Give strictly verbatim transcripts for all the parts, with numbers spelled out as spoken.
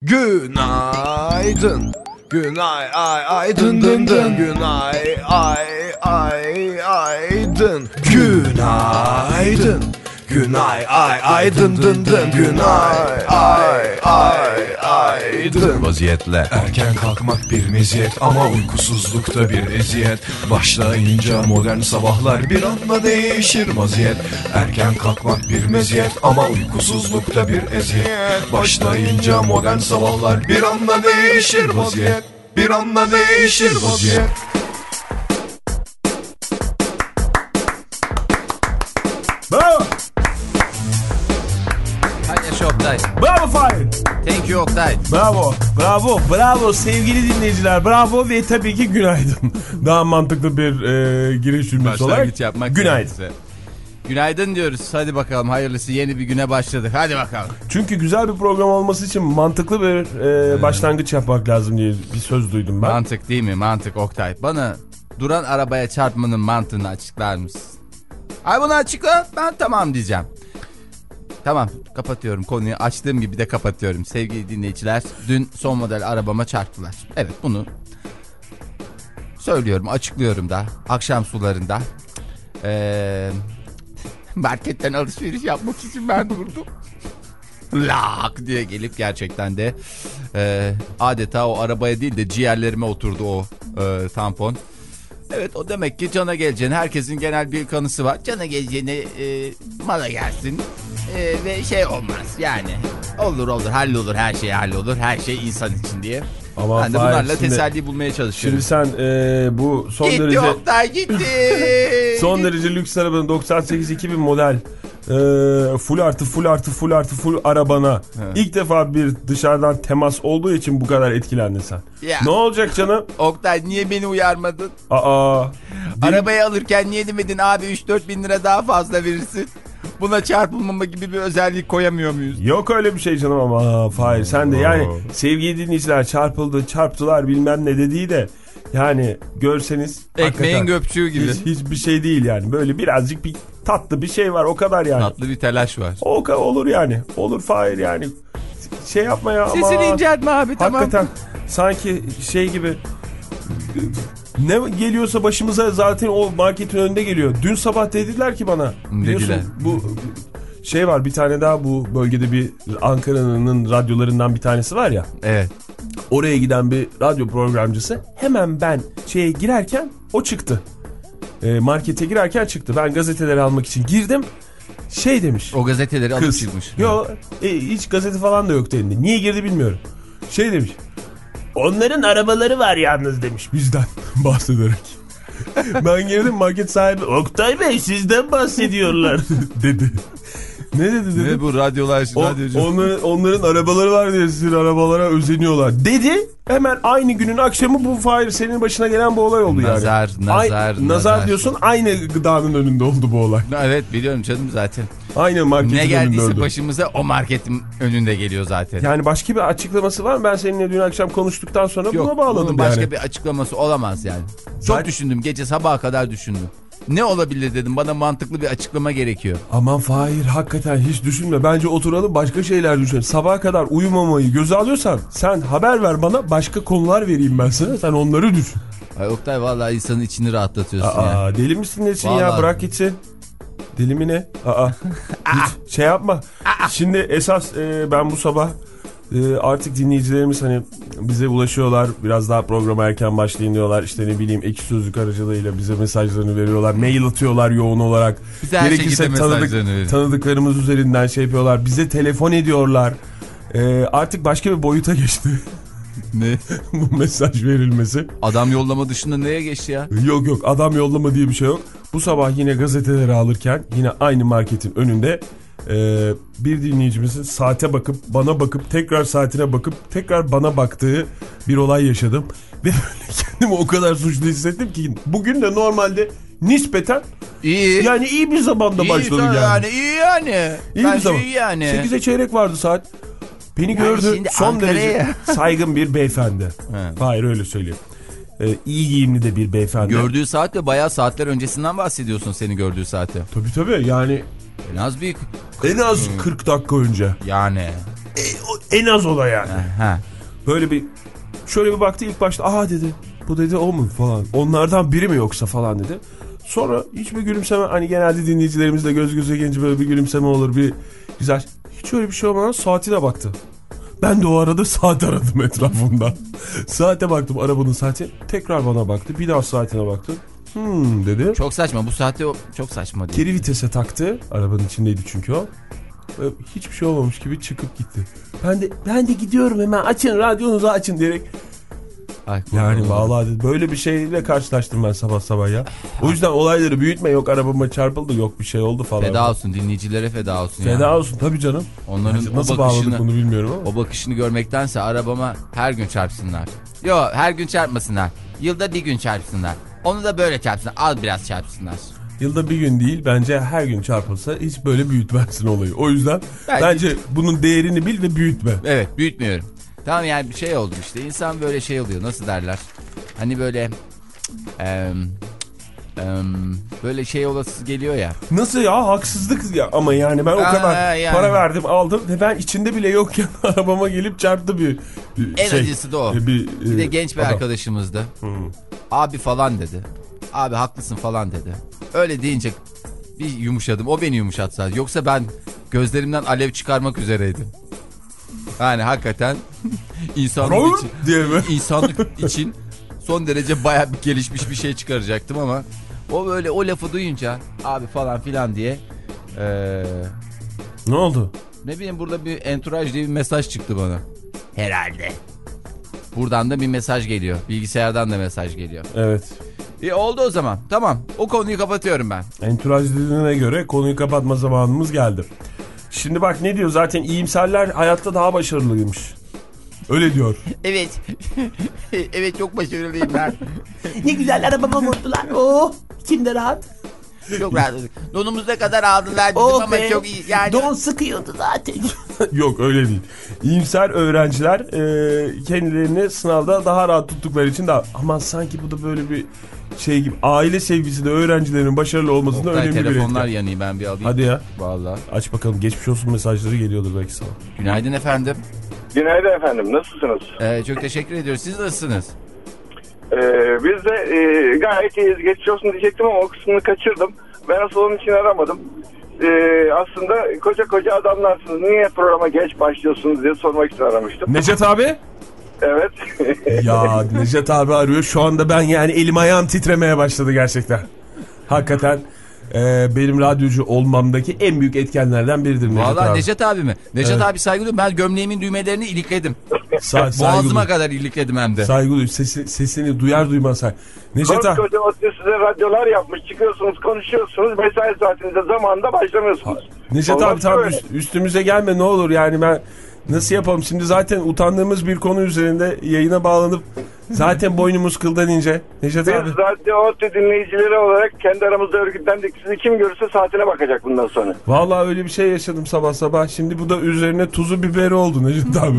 Günaydın. Günay ay ay dın dın dın. Günay ay ay ay dın. Günaydın. Günay ay ay dın dın dın. Günay ay ay ay dın. Vaziyetle erken kalkmak bir meziyet ama uykusuzlukta bir eziyet. Başlayınca modern sabahlar bir anda değişir vaziyet. Erken kalkmak bir meziyet ama uykusuzlukta bir eziyet. Başlayınca modern sabahlar bir anda değişir vaziyet. Bir anda değişir vaziyet. Bravo. Hay yaşa Oktay. Bravo Fahir. Thank you Oktay. Bravo. Bravo. Bravo sevgili dinleyiciler. Bravo ve tabii ki günaydın. Daha mantıklı bir e, giriş cümlesi olarak. Yapmak günaydın. gerekirse. Günaydın diyoruz. Hadi bakalım hayırlısı, yeni bir güne başladık. Hadi bakalım. Çünkü güzel bir program olması için mantıklı bir e, başlangıç yapmak lazım diye bir söz duydum ben. Mantık değil mi? Mantık Oktay. Bana duran arabaya çarpmanın mantığını açıklar mısın? Ay bunu açıkla, ben tamam diyeceğim. Tamam, kapatıyorum konuyu. Açtığım gibi de kapatıyorum. Sevgili dinleyiciler, dün son model arabama çarptılar. Evet, bunu söylüyorum, açıklıyorum da. Akşam sularında Eee... marketten alışveriş yapmak için ben durdum. Lak diye gelip gerçekten de e, adeta o arabaya değil de ciğerlerime oturdu o e, tampon. Evet, o demek ki cana geleceğini, herkesin genel bir kanısı var. Cana geleceğini e, mala gelsin e, ve şey olmaz yani. Olur olur, hallolur, her şey hallolur, her şey insan için diye. Ama ben de bunlarla şimdi, teselli bulmaya çalışıyorum. Şimdi sen e, bu son gitti derece... Gitti Oktay gitti. Son derece lüks arabanın doksan sekiz iki bin model e, full artı full artı full artı full arabana evet. ilk defa bir dışarıdan temas olduğu için bu kadar etkilendin sen. Ya. Ne olacak canım? Oktay niye beni uyarmadın? Aa. Arabayı alırken niye demedin abi üç dört bin lira daha fazla verirsin? Buna çarpılmama gibi bir özellik koyamıyor muyuz? Yok öyle bir şey canım ama Fahir sen de yani sevgili dinleyiciler çarpıldı çarptılar bilmem ne dediği de yani görseniz ekmeğin göpçüğü gibi. Hiç, hiçbir şey değil yani böyle birazcık bir tatlı bir şey var o kadar yani. Tatlı bir telaş var. O olur yani olur Fahir yani şey yapma ya ama. Sesini inceltme abi tamam. Hakikaten sanki şey gibi. Ne geliyorsa başımıza zaten o marketin önünde geliyor. Dün sabah dediler ki bana. Biliyorsun bu şey var bir tane daha bu bölgede bir Ankara'nın radyolarından bir tanesi var ya. Evet. Oraya giden bir radyo programcısı hemen ben şeye girerken o çıktı. E, markete girerken çıktı. Ben gazeteleri almak için girdim. Şey demiş. O gazeteleri alıp çıkmış. Yok e, hiç gazete falan da yoktu elinde. Niye girdi bilmiyorum. Şey demiş. Onların arabaları var yalnız demiş bizden bahsederek. Ben girdim market sahibi Oktay Bey sizden bahsediyorlar dedi. Ne dedi dedi? Ne bu radyolar? O, radyocu. onların, onların arabaları var diye sizin arabalara özeniyorlar dedi. Hemen aynı günün akşamı bu Fahir senin başına gelen bu olay oldu nazar, yani. Nazar, Ay, nazar. Nazar diyorsun aynı gıdanın önünde oldu bu olay. Evet biliyorum canım zaten. Aynı marketin önünde oldu. Ne geldiyse başımıza o marketin önünde geliyor zaten. Yani başka bir açıklaması var mı? Ben seninle dün akşam konuştuktan sonra Yok, buna bağladım bunun başka yani. bir açıklaması olamaz yani. Çok zaten... düşündüm gece sabaha kadar düşündüm. Ne olabilir dedim, bana mantıklı bir açıklama gerekiyor. Aman Fahir hakikaten hiç düşünme. Bence oturalım başka şeyler düşünelim. Sabaha kadar uyumamayı göze alıyorsan sen haber ver bana, başka konular vereyim ben sana. Sen onları düşün. Ay Oktay vallahi insanın içini rahatlatıyorsun Aa, ya. Deli misin nesin ya, bırak gitsin. Deli mi ne? Aa, hiç şey yapma. Şimdi esas e, ben bu sabah e, artık dinleyicilerimiz hani bize ulaşıyorlar. Biraz daha programa erken başlayın diyorlar. İşte ne bileyim Ekşi Sözlük aracılığıyla bize mesajlarını veriyorlar. Mail atıyorlar yoğun olarak. Bize her şekilde tanıdık, tanıdıklarımız üzerinden şey yapıyorlar. Bize telefon ediyorlar. E, artık başka bir boyuta geçti. Ne? Bu mesaj verilmesi. Adam yollama dışında neye geçti ya? Yok yok, adam yollama diye bir şey yok. Bu sabah yine gazeteleri alırken yine aynı marketin önünde e, bir dinleyicimizin saate bakıp bana bakıp tekrar saatine bakıp tekrar bana baktığı bir olay yaşadım. Ve böyle kendimi o kadar suçlu hissettim ki bugün de normalde nispeten iyi. Yani iyi bir zamanda iyi başladı yani. yani. İyi yani. İyi bir zaman. Iyi yani. sekize çeyrek vardı saat. Beni yani gördü son Ankara'ya... derece saygın bir beyefendi. Hayır öyle söyleyeyim. Ee, iyi giyimli de bir beyefendi. Gördüğü saat de bayağı saatler öncesinden bahsediyorsun, seni gördüğü saate. Tabii tabii yani. En az bir... En az kırk dakika önce. Yani. e, o, en az o da yani. Ha. Böyle bir şöyle bir baktı ilk başta, aha dedi bu dedi o mu falan, onlardan biri mi yoksa falan dedi. Sonra hiçbir gülümseme, hani genelde dinleyicilerimizle göz göze gelince böyle bir gülümseme olur, bir güzel, hiç öyle bir şey olmadan saatine baktı. Ben de o arada saat aradım etrafımda. Saate baktım, arabanın saati, tekrar bana baktı, bir daha saatine baktı. Hmm dedi. Çok saçma bu saatte, o çok saçma değil. Geri vitese taktı, arabanın içindeydi çünkü o. Hiçbir şey olmamış gibi çıkıp gitti. Ben de ben de gidiyorum hemen, açın radyonuzu açın diyerek. Ay, Yani vallahi böyle bir şeyle karşılaştım ben sabah sabah ya. O yüzden olayları büyütme, yok arabama çarpıldı, yok bir şey oldu falan. Feda olsun dinleyicilere, feda olsun. Feda yani. olsun tabii canım. Onların nasıl, nasıl o bakışını, bağladık bunu bilmiyorum ama. O bakışını görmektense arabama her gün çarpsınlar. Yok her gün çarpmasınlar. Yılda bir gün çarpsınlar. Onu da böyle çarpsınlar. Az biraz çarpsınlar. Yılda bir gün değil, bence her gün çarpılsa hiç böyle büyütmezsin olayı. O yüzden bence, bence bunun değerini bil ve büyütme. Evet, büyütmüyorum. Tamam yani bir şey oldu işte. İnsan böyle şey oluyor, nasıl derler? Hani böyle e, e, böyle şey olası geliyor ya. Nasıl ya, haksızlık ya ama yani ben o Aa, kadar yani. para verdim aldım ve ben içinde bile yokken arabama gelip çarptı bir, bir En şey. acısı da o. Bir, Bir de genç bir adam. arkadaşımızdı. Hmm. Abi falan dedi. Abi haklısın falan dedi. Öyle deyince bir yumuşadım. O beni yumuşatsa. Yoksa ben gözlerimden alev çıkarmak üzereydim. Yani hakikaten insanlık için, diye mi? insanlık için son derece bayağı bir gelişmiş bir şey çıkaracaktım ama o böyle o lafı duyunca abi falan filan diye ee, Ne oldu? ne bileyim, burada bir entourage diye bir mesaj çıktı bana. Herhalde. Buradan da bir mesaj geliyor. Bilgisayardan da mesaj geliyor. Evet. İyi oldu o zaman. Tamam. O konuyu kapatıyorum ben. Entourage dediğine göre konuyu kapatma zamanımız geldi. Şimdi bak ne diyor, zaten iyimserler hayatta daha başarılıymış. Öyle diyor. Evet. Evet, çok başarılıyım ben. Ne güzel arabama vurdular. Oh, içimde rahat. Çok rahatladık. Donumuz ne kadar aldılar bizim Oh ama be. çok iyi. Yani... Don sıkıyordu zaten. Yok öyle değil. İyimser öğrenciler e, kendilerini sınavda daha rahat tuttukları için daha... Aman sanki bu da böyle bir şey gibi. Aile sevgisi de öğrencilerin başarılı olmasında Oktay, önemli bir etken. telefonlar yanıyor, ben bir alayım. Hadi ya. Vallahi. Aç bakalım, geçmiş olsun mesajları geliyordur belki sana. Günaydın efendim. Günaydın efendim, nasılsınız? Ee, çok teşekkür ediyoruz. Siz nasılsınız? Ee, biz de e, gayet iyiyiz. Geçmiş olsun diyecektim ama o kısmını kaçırdım. Ben asıl onun için aramadım. Ee, aslında koca koca adamlarsınız. Niye programa geç başlıyorsunuz diye sormak için aramıştım. Necdet abi? Evet. Ya Necdet abi arıyor. Şu anda ben yani elim ayağım titremeye başladı gerçekten. Hakikaten e, benim radyocu olmamdaki en büyük etkenlerden biridir Necdet Vallahi abi. Necdet abi mi? Necdet Evet. abi saygı duyuyorum. Ben gömleğimin düğmelerini ilikledim. Sa saygı Boğazıma duy. kadar ilikledim hem de. Saygı duy. Sesi, sesini duyar duymaz say. Necdet abi. Koskoca otlu size radyolar yapmış. Çıkıyorsunuz, konuşuyorsunuz. Mesai saatinizde zamanında başlamıyorsunuz. Necdet Olmaz abi tamam böyle. üst, üstümüze gelme ne olur yani, ben nasıl yapalım şimdi, zaten utandığımız bir konu üzerinde yayına bağlanıp zaten boynumuz kıldan ince. Necdet Biz abi. radyo otlu dinleyicileri olarak kendi aramızda örgütlendik. Sizi kim görürse saatine bakacak bundan sonra. Vallahi öyle bir şey yaşadım sabah sabah. Şimdi bu da üzerine tuzu biberi oldu Necdet abi.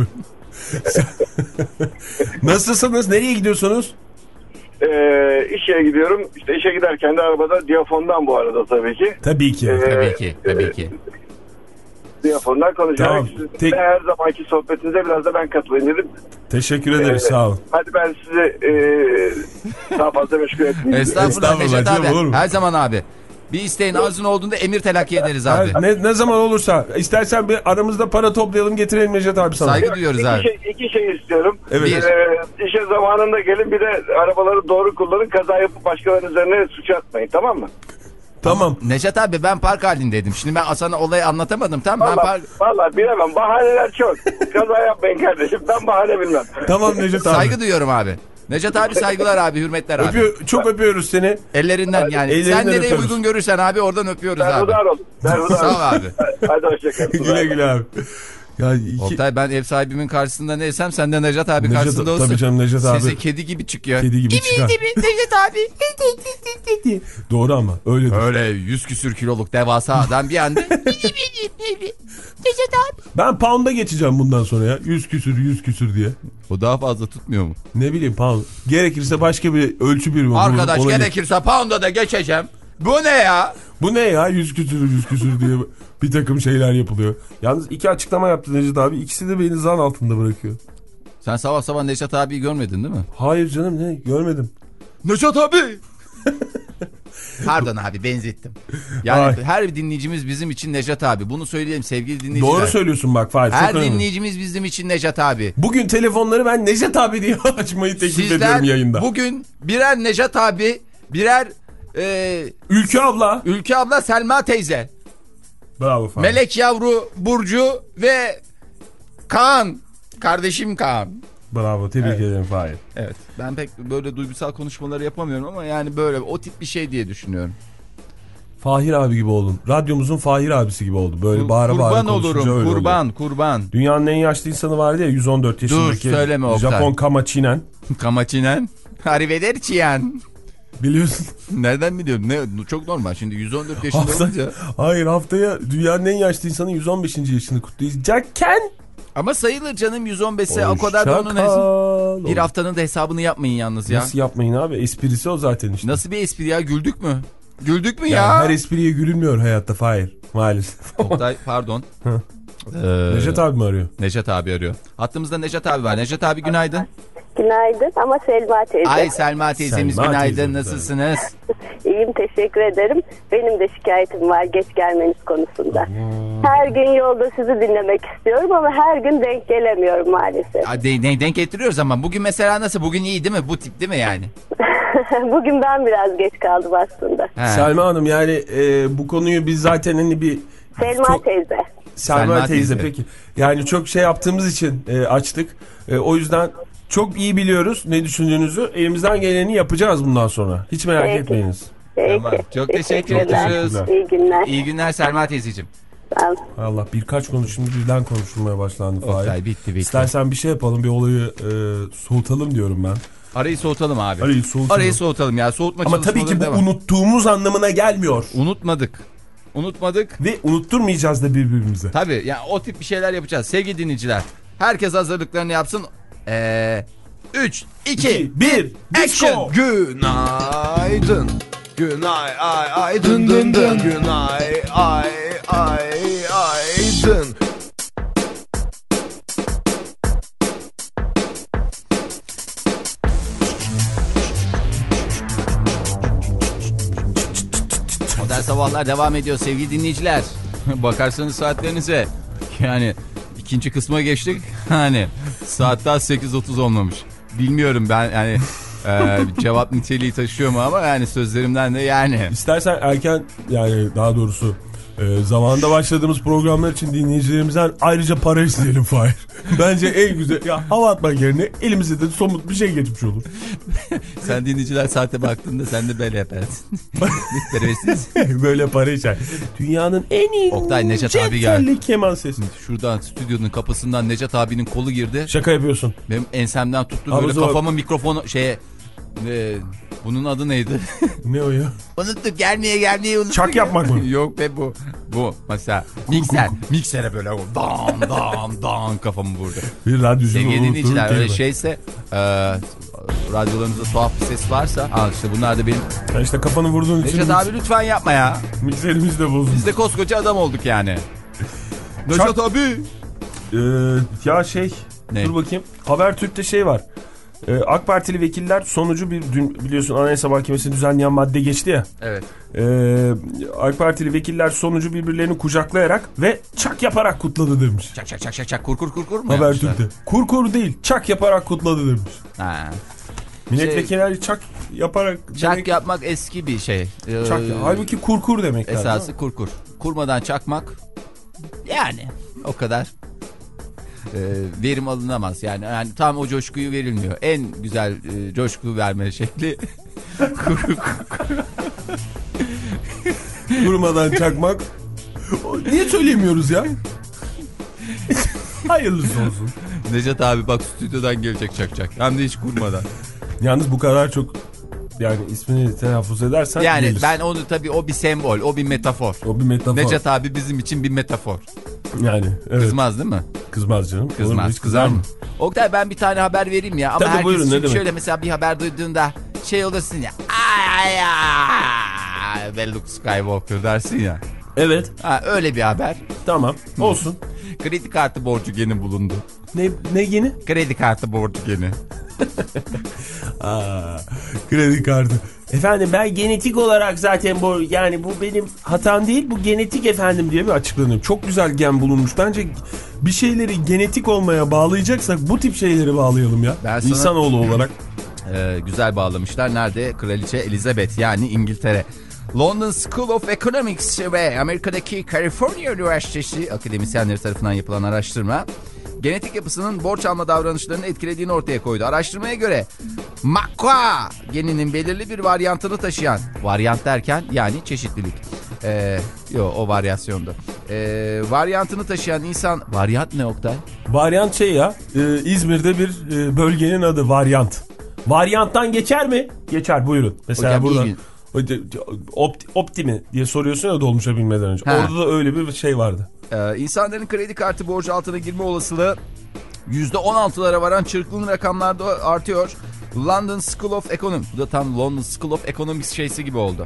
Nasılsınız? Nereye gidiyorsunuz? Ee, işe gidiyorum. İşte işe giderken de arabada diyafondan, bu arada tabii ki. Tabii ki. Ee, Tabii ki, tabii ki. Diyafondan konuşarak Tamam, sizin tek- de her zamanki sohbetinize biraz da ben katılayım dedim. Teşekkür ederiz, Ee, sağ olun. Hadi ben sizi e, daha fazla meşgul etmeyeyim. Estağfurullah Estağfurullah, Necdet canım, abi. olur mu? Her zaman abi. Bir isteğin arzun olduğunda emir telakki ederiz abi. Her- ne, ne zaman olursa istersen bir aramızda para toplayalım, getirelim Necdet abi sana. Saygı duyuyoruz iki abi. Şey, iki şey istiyorum. Evet. Bir. Ee, işe zamanında gelin, bir de arabaları doğru kullanın. Kaza yapıp başkalarının üzerine suç atmayın, tamam mı? Tamam. Necdet abi ben park halindeydim. Şimdi ben sana olayı anlatamadım, tamam ben Valla park... vallahi bilemem. Bahaneler çok. Kaza yapmayın kardeşim. Ben bahane bilmem. Tamam Necdet abi. Saygı duyuyorum abi. Necdet abi saygılar abi, hürmetler abi. Öpüyor, çok öpüyoruz seni. Ellerinden yani. Ellerinden Sen nereye öpüyoruz. uygun görürsen abi oradan öpüyoruz abi. Berhudar olun. Berhudar Sağ olun. ol abi. Hadi hoşçakalın. Güle güle abi. Ya iki... Oktay, ben ev sahibimin karşısında neysem sen de Necdet abi Necdet- karşısında olsun. tabii canım, Necdet abi. Sesi kedi gibi çıkıyor. Kedi gibi çıkar. Necdet abi. Doğru ama öyledir. Öyle yüz küsür kiloluk devasa adam bir anda. Necdet abi. Ben pound'a geçeceğim bundan sonra ya. Yüz küsür yüz küsür diye. O daha fazla tutmuyor mu? Ne bileyim pound. Gerekirse başka bir ölçü birimi. Arkadaş bulup ona gerekirse pound'a da geçeceğim. Bu ne ya? Bu ne ya yüz küsür yüz küsür diye bir takım şeyler yapılıyor. Yalnız iki açıklama yaptı Necdet abi. İkisi de beni zan altında bırakıyor. Sen sabah sabah Neşet abiyi görmedin değil mi? Hayır canım ne görmedim. Neşet abi! Pardon abi benzettim. Yani Ay. her dinleyicimiz bizim için Neşet abi. Bunu söyleyelim sevgili dinleyiciler. Doğru söylüyorsun bak Fahir. Her çok önemli. dinleyicimiz bizim için Neşet abi. Bugün telefonları ben Necdet abi diye açmayı teklif ediyorum yayında. Sizler bugün birer Neşet abi, birer e, Ülke abla. Ülke abla, Selma teyze, Bravo Fahir. Melek yavru Burcu ve Kaan. Kardeşim Kaan. Bravo tebrik Evet. ederim Fahir. Evet. Ben pek böyle duygusal konuşmaları yapamıyorum ama yani böyle o tip bir şey diye düşünüyorum. Fahir abi gibi oldun. Radyomuzun Fahir abisi gibi oldu. Böyle bağıra bağıra Kurban konuşunca olurum. öyle Kurban, oluyor. kurban. Dünyanın en yaşlı insanı vardı ya yüz on dört yaşındaki. Dur, söyleme Oktay. Japon Kamaçinen. Kamaçinen. Arrivederci'yen. Biliyorsun. Nereden biliyorum? Ne, çok normal. Şimdi yüz on dört yaşında Hafta, olunca. hayır haftaya dünyanın en yaşlı insanı yüz on beşinci yaşını kutlayacakken. Ama sayılır canım yüz on beşse o kadar da onun Hoşçakal. bir haftanın da hesabını yapmayın yalnız ya. Nasıl yapmayın abi? Esprisi o zaten işte. Nasıl bir espri ya? Güldük mü? Güldük mü Yani ya? her espriye gülünmüyor hayatta Fahir. Maalesef. Oktay pardon. Ee, Necdet abi mi arıyor? Necdet abi arıyor. Hattımızda Necdet abi var. Necdet abi günaydın. Günaydın ama Selma teyze. Ay Selma teyzemiz Selma günaydın. teyzemiz, Nasılsınız? İyiyim teşekkür ederim. Benim de şikayetim var geç gelmeniz konusunda. Her gün yolda sizi dinlemek istiyorum ama her gün denk gelemiyorum maalesef. Ya, de, de, denk getiriyoruz ama bugün mesela nasıl? Bugün iyi değil mi? Bu tip değil mi yani? Bugün ben biraz geç kaldım aslında. He. Selma Hanım yani e, bu konuyu biz zaten hani bir... Selma çok... teyze. Selma, Selma teyze, teyze. peki. Yani çok şey yaptığımız için e, açtık. E, o yüzden çok iyi biliyoruz ne düşündüğünüzzü. Elimizden geleni yapacağız bundan sonra. Hiç merak Peki. etmeyiniz. Peki. Tamam. Çok teşekkür Teşekkürler. ediyoruz. İyi günler. İyi günler Selma teyzeciğim. Tamam. Allah birkaç konu şimdi birden konuşulmaya başlandı. Oktay Fahir. bitti bitti. İstersen bir şey yapalım bir olayı e, soğutalım diyorum ben. Arayı soğutalım abi. Arayı soğutalım. Arayı soğutalım ya. Soğutma Ama tabii ki bu çalışmaları devam. unuttuğumuz anlamına gelmiyor. Unutmadık. Unutmadık. Ve unutturmayacağız da birbirimize. Tabii yani o tip bir şeyler yapacağız. Sevgili dinleyiciler. Herkes hazırlıklarını yapsın. Ee, üç, iki, bir, action. Günaydın. Günay ay ay dın dın dın. Günay ay ay ay dın. Modern Sabahlar devam ediyor sevgili dinleyiciler. Bakarsanız saatlerinize. Yani ikinci kısma geçtik. Hani saat daha sekiz otuz olmamış. Bilmiyorum ben yani e, cevap niteliği taşıyor mu ama yani sözlerimden de yani. İstersen erken yani daha doğrusu e, zamanında başladığımız programlar için dinleyicilerimizden ayrıca para isteyelim Fahir. Bence en güzel ya hava atmak yerine elimize de somut bir şey geçmiş olur. Sen dinleyiciler saate baktığında sen de böyle yaparsın. Böyle para içer. Dünyanın en iyi Oktay, Necdet abi geldi. telli keman sesi. Şuradan stüdyonun kapısından Necdet abinin kolu girdi. Şaka yapıyorsun. Benim ensemden tuttu Abi böyle zor. kafamı mikrofonu şeye e, bunun adı neydi? Ne o ya? Unuttuk gelmeye gelmeye unuttuk. Çak yapmak mı? Yok be bu. Bu mesela mikser. Miksere böyle dam dam dam kafamı vurdu. Bir radyocunun Sevgili unuttuğu dinleyiciler öyle kelime. şeyse e, radyolarımızda tuhaf bir ses varsa al işte bunlar da benim. Ya işte kafanı vurduğun için Necdet abi lütfen yapma ya. mikserimiz de bozuldu. Biz de koskoca adam olduk yani. Çak- Necdet abi. Ee, ya şey Ne? dur bakayım. Habertürk'te şey var. Ee, AK Partili vekiller sonucu bir dün biliyorsun Anayasa Mahkemesi düzenleyen madde geçti ya. Evet. Ee, AK Partili vekiller sonucu birbirlerini kucaklayarak ve çak yaparak kutladı demiş. Çak çak çak çak çak kur kur kur kur mu yapmışlar? Habertürk'te. Kur kur değil çak yaparak kutladı demiş. Ha. Milletvekilleri çak yaparak Çak demek, yapmak eski bir şey. Ee, çak, halbuki kur kur demek lazım. esası kur kur. Kurmadan çakmak yani o kadar e, verim alınamaz. Yani, yani tam o coşkuyu verilmiyor. En güzel e, coşku verme şekli kur, Durmadan çakmak. Niye söyleyemiyoruz ya? Hayırlısı olsun. Necdet abi bak stüdyodan gelecek çak çak. Hem de hiç kurmadan. Yalnız bu kadar çok yani ismini telaffuz edersen Yani gelir. ben onu tabii o bir sembol, o bir metafor. O bir metafor. Necdet abi bizim için bir metafor. Yani evet. Kızmaz değil mi? Kızmaz canım. Olur mu? Kızmaz. Hiç kızar mı? Oktay ben bir tane haber vereyim ya. Ama Tabii, herkes buyurun, ne çünkü demek? şöyle mesela bir haber duyduğunda şey olursun ya. Ay ay ay. ve Luke Skywalker dersin ya. Evet. Ha, öyle bir haber. Tamam. Olsun. Kredi kartı borcu geni bulundu. Ne ne yeni? Kredi kartı borcu geni. Aa, kredi kartı. Efendim ben genetik olarak zaten bu yani bu benim hatam değil, bu genetik efendim diye bir açıklanıyor. Çok güzel gen bulunmuş. Bence bir şeyleri genetik olmaya bağlayacaksak bu tip şeyleri bağlayalım ya. Ben sana... İnsanoğlu olarak. Ee, güzel bağlamışlar. Nerede? Kraliçe Elizabeth yani İngiltere. London School of Economics ve Amerika'daki California Üniversitesi akademisyenleri tarafından yapılan araştırma genetik yapısının borç alma davranışlarını etkilediğini ortaya koydu. Araştırmaya göre M A C A geninin belirli bir varyantını taşıyan, varyant derken yani çeşitlilik. Ee, yo o varyasyondu. Ee, varyantını taşıyan insan, varyant ne Oktay? Varyant şey ya, e, İzmir'de bir e, bölgenin adı varyant. Varyanttan geçer mi? Geçer, buyurun. Mesela hocam, burada Opti, opti mi diye soruyorsun ya dolmuşa binmeden önce. Ha. Orada da öyle bir şey vardı. Ee, insanların kredi kartı borcu altına girme olasılığı yüzde on altılara varan çırpıcı rakamlarda artıyor. London School of Economics. Bu da tam London School of Economics şeysi gibi oldu.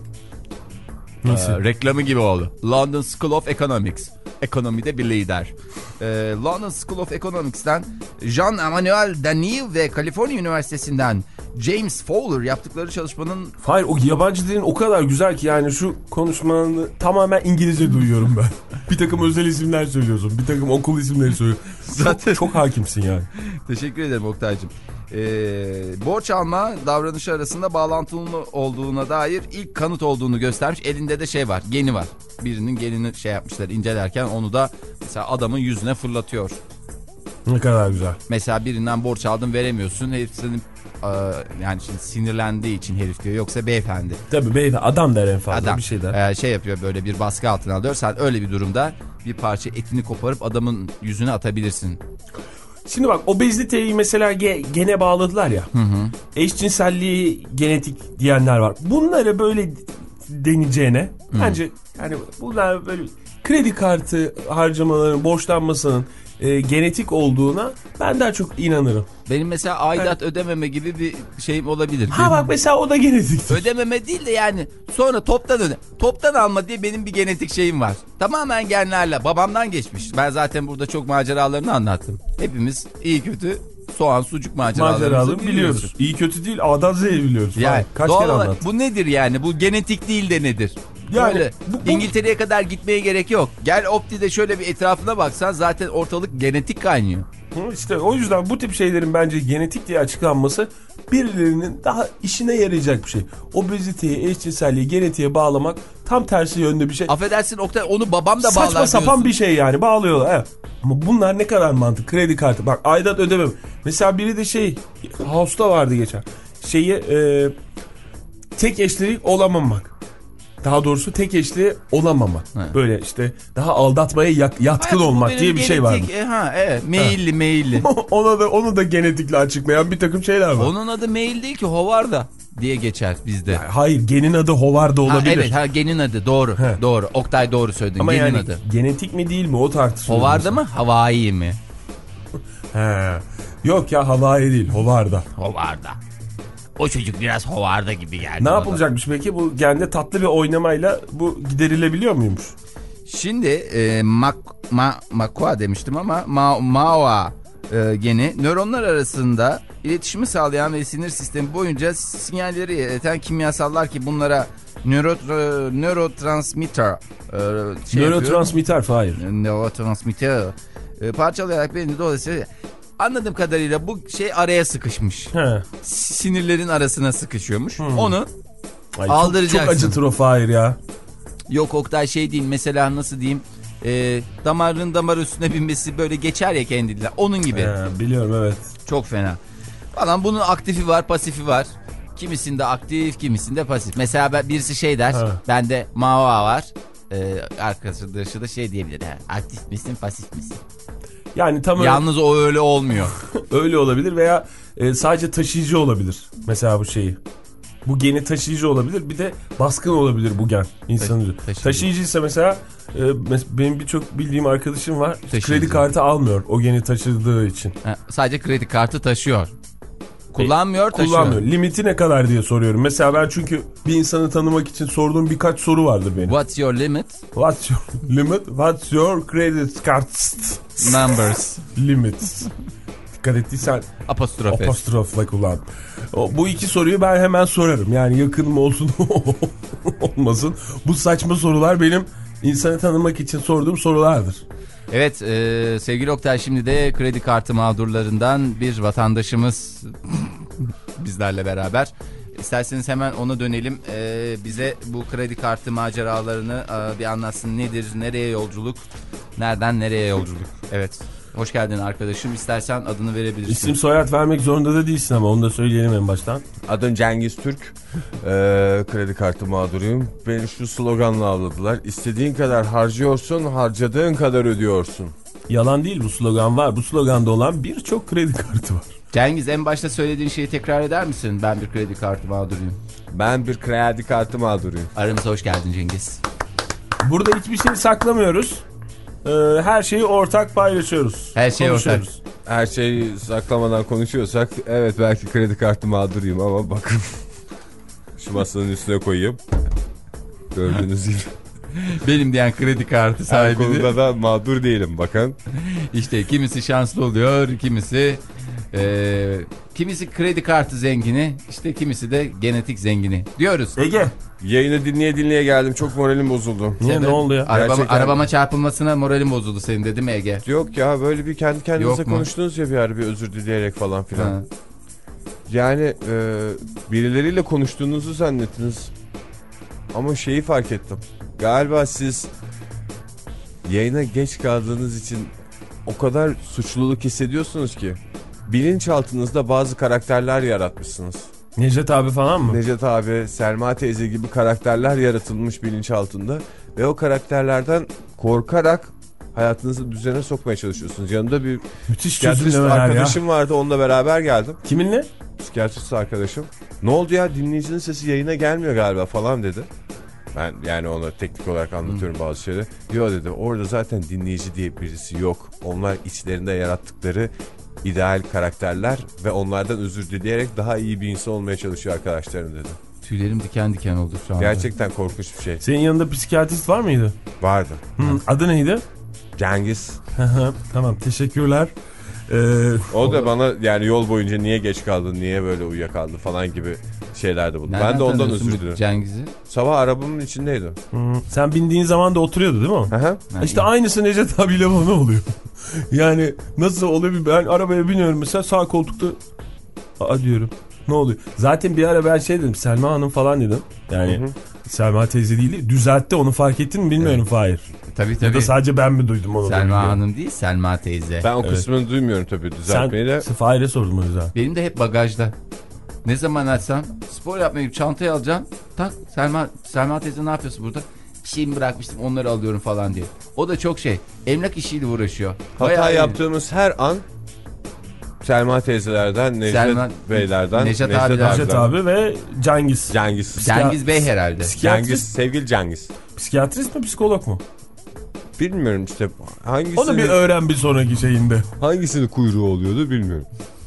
Nasıl? Ee, reklamı gibi oldu. London School of Economics. Ekonomide bir lider. Ee, London School of Economics'ten Jean-Emmanuel Denis ve Kaliforniya Üniversitesi'nden James Fowler yaptıkları çalışmanın... Hayır, o yabancı dilin o kadar güzel ki yani şu konuşmanı tamamen İngilizce duyuyorum ben. Bir takım özel isimler söylüyorsun. Bir takım okul isimleri söylüyorsun. Zaten çok hakimsin yani. Teşekkür ederim Oktay'cığım. Ee, borç alma davranışı arasında bağlantılı olduğuna dair ilk kanıt olduğunu göstermiş. Elinde de şey var, geni var. Birinin genini şey yapmışlar, incelerken onu da mesela adamın yüzüne fırlatıyor. Ne kadar güzel. Mesela birinden borç aldın, veremiyorsun. Herif senin yani şimdi sinirlendiği için herif diyor, yoksa beyefendi. Tabii beyefendi, adam der en fazla, adam, bir şey der. E, şey yapıyor, böyle bir baskı altına alıyor. Sen öyle bir durumda bir parça etini koparıp adamın yüzüne atabilirsin. Şimdi bak, obeziteyi mesela ge, gene bağladılar ya. Hı hı. Eşcinselliği genetik diyenler var. Bunları böyle deneyeceğine hı. bence yani bunlar böyle kredi kartı harcamalarının, borçlanmasının e, genetik olduğuna ben daha çok inanırım. Benim mesela aidat yani, ödememe gibi bir şeyim olabilir. Ha bak mesela o da genetik. Ödememe değil de yani sonra toptan öde. Toptan alma diye benim bir genetik şeyim var. Tamamen genlerle babamdan geçmiş. Ben zaten burada çok maceralarını anlattım. Hepimiz iyi kötü soğan sucuk maceralarını biliyoruz. biliyoruz. İyi kötü değil, A'dan Z'yi biliyoruz. Yani, kaç kere anlattım. Bu nedir yani? Bu genetik değil de nedir? Yani Böyle, bu, bu... İngiltere'ye kadar gitmeye gerek yok. Gel Opti'de şöyle bir etrafına baksan zaten ortalık genetik kaynıyor. İşte o yüzden bu tip şeylerin bence genetik diye açıklanması birilerinin daha işine yarayacak bir şey. Obeziteyi, eşcinselliği genetiğe bağlamak tam tersi yönde bir şey. Affedersin Oktay, onu babam da bağlar Saçma diyorsun. sapan bir şey yani, bağlıyorlar. Evet. Ama bunlar ne kadar mantık. Kredi kartı, bak aidat ödemem. Mesela biri de şey, House'ta vardı geçen. Şeyi e, tek eşlilik olamamak. Daha doğrusu tek eşli olamamak. He. Böyle işte daha aldatmaya yak, yatkın ha, olmak diye bir genetik, şey var. E, ha evet, meyilli ha. meyilli. Ona da onu da genetikle açıklayan bir takım şeyler var. Onun adı meyil değil ki, hovarda diye geçer bizde. Yani hayır, genin adı hovarda olabilir. Ha, evet, ha, genin adı doğru. He. Doğru. Oktay doğru söyledin. Ama genin yani adı. Genetik mi değil mi o tartışılıyor. Hovarda mı? Hawaii mi? He. Yok ya, Hawaii değil, hovarda. Hovarda. O çocuk biraz hovarda gibi geldi. Ne yapılacakmış peki? Bu gende tatlı bir oynamayla bu giderilebiliyor muymuş? Şimdi e, mak, ma, makua demiştim ama ma, maoa e, geni nöronlar arasında iletişimi sağlayan ve sinir sistemi boyunca sinyalleri ileten kimyasallar ki bunlara nöro, nörotransmitter e, şey nörotransmitter hayır. Nörotransmitter e, parçalayarak beni dolayısıyla anladığım kadarıyla bu şey araya sıkışmış. He. Sinirlerin arasına sıkışıyormuş. Hmm. Onu Ay, aldıracaksın. Çok, çok acıtır o Fahir ya. Yok Oktay, şey değil mesela, nasıl diyeyim, e, damarın damar üstüne binmesi böyle geçer ya kendiyle. Onun gibi. He, biliyorum evet. Çok fena. Falan, bunun aktifi var, pasifi var. Kimisinde aktif, kimisinde pasif. Mesela birisi şey der. He. Bende maoa var. E, arkadaşı da şey diyebilir. He, aktif misin, pasif misin? Yani tam Yalnız öyle... o öyle olmuyor. Öyle olabilir veya e, sadece taşıyıcı olabilir. Mesela bu şeyi. Bu geni taşıyıcı olabilir. Bir de baskın olabilir bu gen. İnsanı. Taşıyıcı. Taşıyıcıysa mesela e, benim birçok bildiğim arkadaşım var. Taşıyıcı. Kredi kartı almıyor o geni taşıdığı için. Ha, sadece kredi kartı taşıyor. Kullanmıyor, taşıyor. Kullanmıyor. Limiti ne kadar diye soruyorum. Mesela ben çünkü bir insanı tanımak için sorduğum birkaç soru vardır benim. What's your limit? What's your limit? What's your credit card Numbers. limits? Dikkat ettiysen Apostrof. apostrofla kullan. O, bu iki soruyu ben hemen sorarım. Yani yakın mı olsun olmasın. Bu saçma sorular benim insanı tanımak için sorduğum sorulardır. Evet e, sevgili Oktay, şimdi de kredi kartı mağdurlarından bir vatandaşımız bizlerle beraber. İsterseniz hemen ona dönelim. E, bize bu kredi kartı maceralarını e, bir anlatsın. Nedir, nereye yolculuk, nereden nereye yolculuk? Evet, hoş geldin arkadaşım. İstersen adını verebilirsin. İsim soyad vermek zorunda da değilsin ama onu da söyleyelim en baştan. Adım Cengiz Türk. Ee, kredi kartı mağduruyum. Beni şu sloganla avladılar. İstediğin kadar harcıyorsun, harcadığın kadar ödüyorsun. Yalan değil, bu slogan var. Bu sloganda olan birçok kredi kartı var. Cengiz, en başta söylediğin şeyi tekrar eder misin? Ben bir kredi kartı mağduruyum. Ben bir kredi kartı mağduruyum. Aramıza hoş geldin Cengiz. Burada hiçbir şey saklamıyoruz. Ee, her şeyi ortak paylaşıyoruz. Her şey ortak. Her şeyi saklamadan konuşuyorsak evet belki kredi kartı mağduruyum ama bakın şu masanın üstüne koyayım. Gördüğünüz gibi. Benim diyen kredi kartı Her sahibini. konuda da mağdur değilim bakın. İşte kimisi şanslı oluyor, kimisi e, kimisi kredi kartı zengini, işte kimisi de genetik zengini diyoruz. Ege. Yayını dinleye dinleye geldim, çok moralim bozuldu. Niye, Sebep? ne oldu ya? Arabama, Gerçekten... arabama çarpılmasına moralim bozuldu senin, dedim Ege. Yok ya, böyle bir kendi kendinize Yok mu? konuştunuz ya bir ara, bir özür dileyerek falan filan. Ha. Yani e, birileriyle konuştuğunuzu zannettiniz. Ama şeyi fark ettim. Galiba siz yayına geç kaldığınız için o kadar suçluluk hissediyorsunuz ki bilinçaltınızda bazı karakterler yaratmışsınız. Necdet abi falan mı? Necdet abi, Selma teyze gibi karakterler yaratılmış bilinçaltında ve o karakterlerden korkarak hayatınızı düzene sokmaya çalışıyorsunuz. Yanımda bir Müthiş psikiyatrist çözümlemeler ya. arkadaşım vardı, onunla beraber geldim. Kiminle? Psikiyatrist arkadaşım. Ne oldu ya, dinleyicinin sesi yayına gelmiyor galiba falan dedi. Ben yani ona teknik olarak anlatıyorum hmm. bazı şeyleri. Yo dedi, orada zaten dinleyici diye birisi yok. Onlar içlerinde yarattıkları ideal karakterler ve onlardan özür dileyerek daha iyi bir insan olmaya çalışıyor arkadaşlarım dedi. Tüylerim diken diken oldu şu anda. Gerçekten korkunç bir şey. Senin yanında psikiyatrist var mıydı? Vardı. Hı, adı neydi? Cengiz. Tamam, teşekkürler. Ee, o da bana yani yol boyunca niye geç kaldın, niye böyle uyuyakaldın falan gibi şeyler de buldu. Ben de ondan özür diliyorum. Cengiz'i? Sabah arabamın içindeydi. Hı, sen bindiğin zaman da oturuyordu değil mi? Aha. İşte aynısı Necdet abiyle bana oluyor. Yani nasıl oluyor, ben arabaya biniyorum mesela, sağ koltukta aa diyorum, ne oluyor? Zaten bir ara ben şey dedim, Selma Hanım falan dedim. Yani hı hı. Selma teyze değil, düzeltti, onu fark ettin mi bilmiyorum, evet. Fahir. Tabii tabii. Ya da sadece ben mi duydum onu? Selma Hanım değil, Selma teyze. Ben o kısmını evet. duymuyorum tabii, düzeltmeyi de. Sen Fahir'e sordum o yüzden. Benim de hep bagajda. Ne zaman açsam spor yapmaya gidip çantayı alacağım. Tak, Selma, Selma teyze ne yapıyorsun burada? Bir şey mi bırakmıştım, onları alıyorum falan diye. O da çok şey, emlak işiyle uğraşıyor. Hata Bayağı yaptığımız iyi. Her an Selma teyzelerden, Necdet Selma, Beylerden, Necdet, Necdet, abi, Necdet abi ve Cengiz. Cengiz. Cengiz Bey herhalde. Cengiz, sevgili Cengiz. Psikiyatrist mi, psikolog mu? Bilmiyorum işte. Hangisini, o da bir öğren bir sonraki şeyinde. Hangisinin kuyruğu oluyordu bilmiyorum.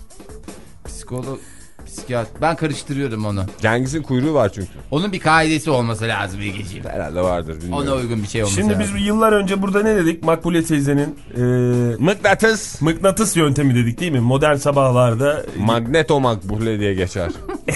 Psikolog, psikiyatr. Ben karıştırıyorum onu. Cengiz'in kuyruğu var çünkü. Onun bir kaidesi olması lazım İlgeciğim. Herhalde vardır, bilmiyorum. Ona uygun bir şey olması Şimdi lazım. biz yıllar önce burada ne dedik? Makbule teyzenin e, mıknatıs mıknatıs yöntemi dedik değil mi? Modern sabahlarda magneto makbule diye geçer.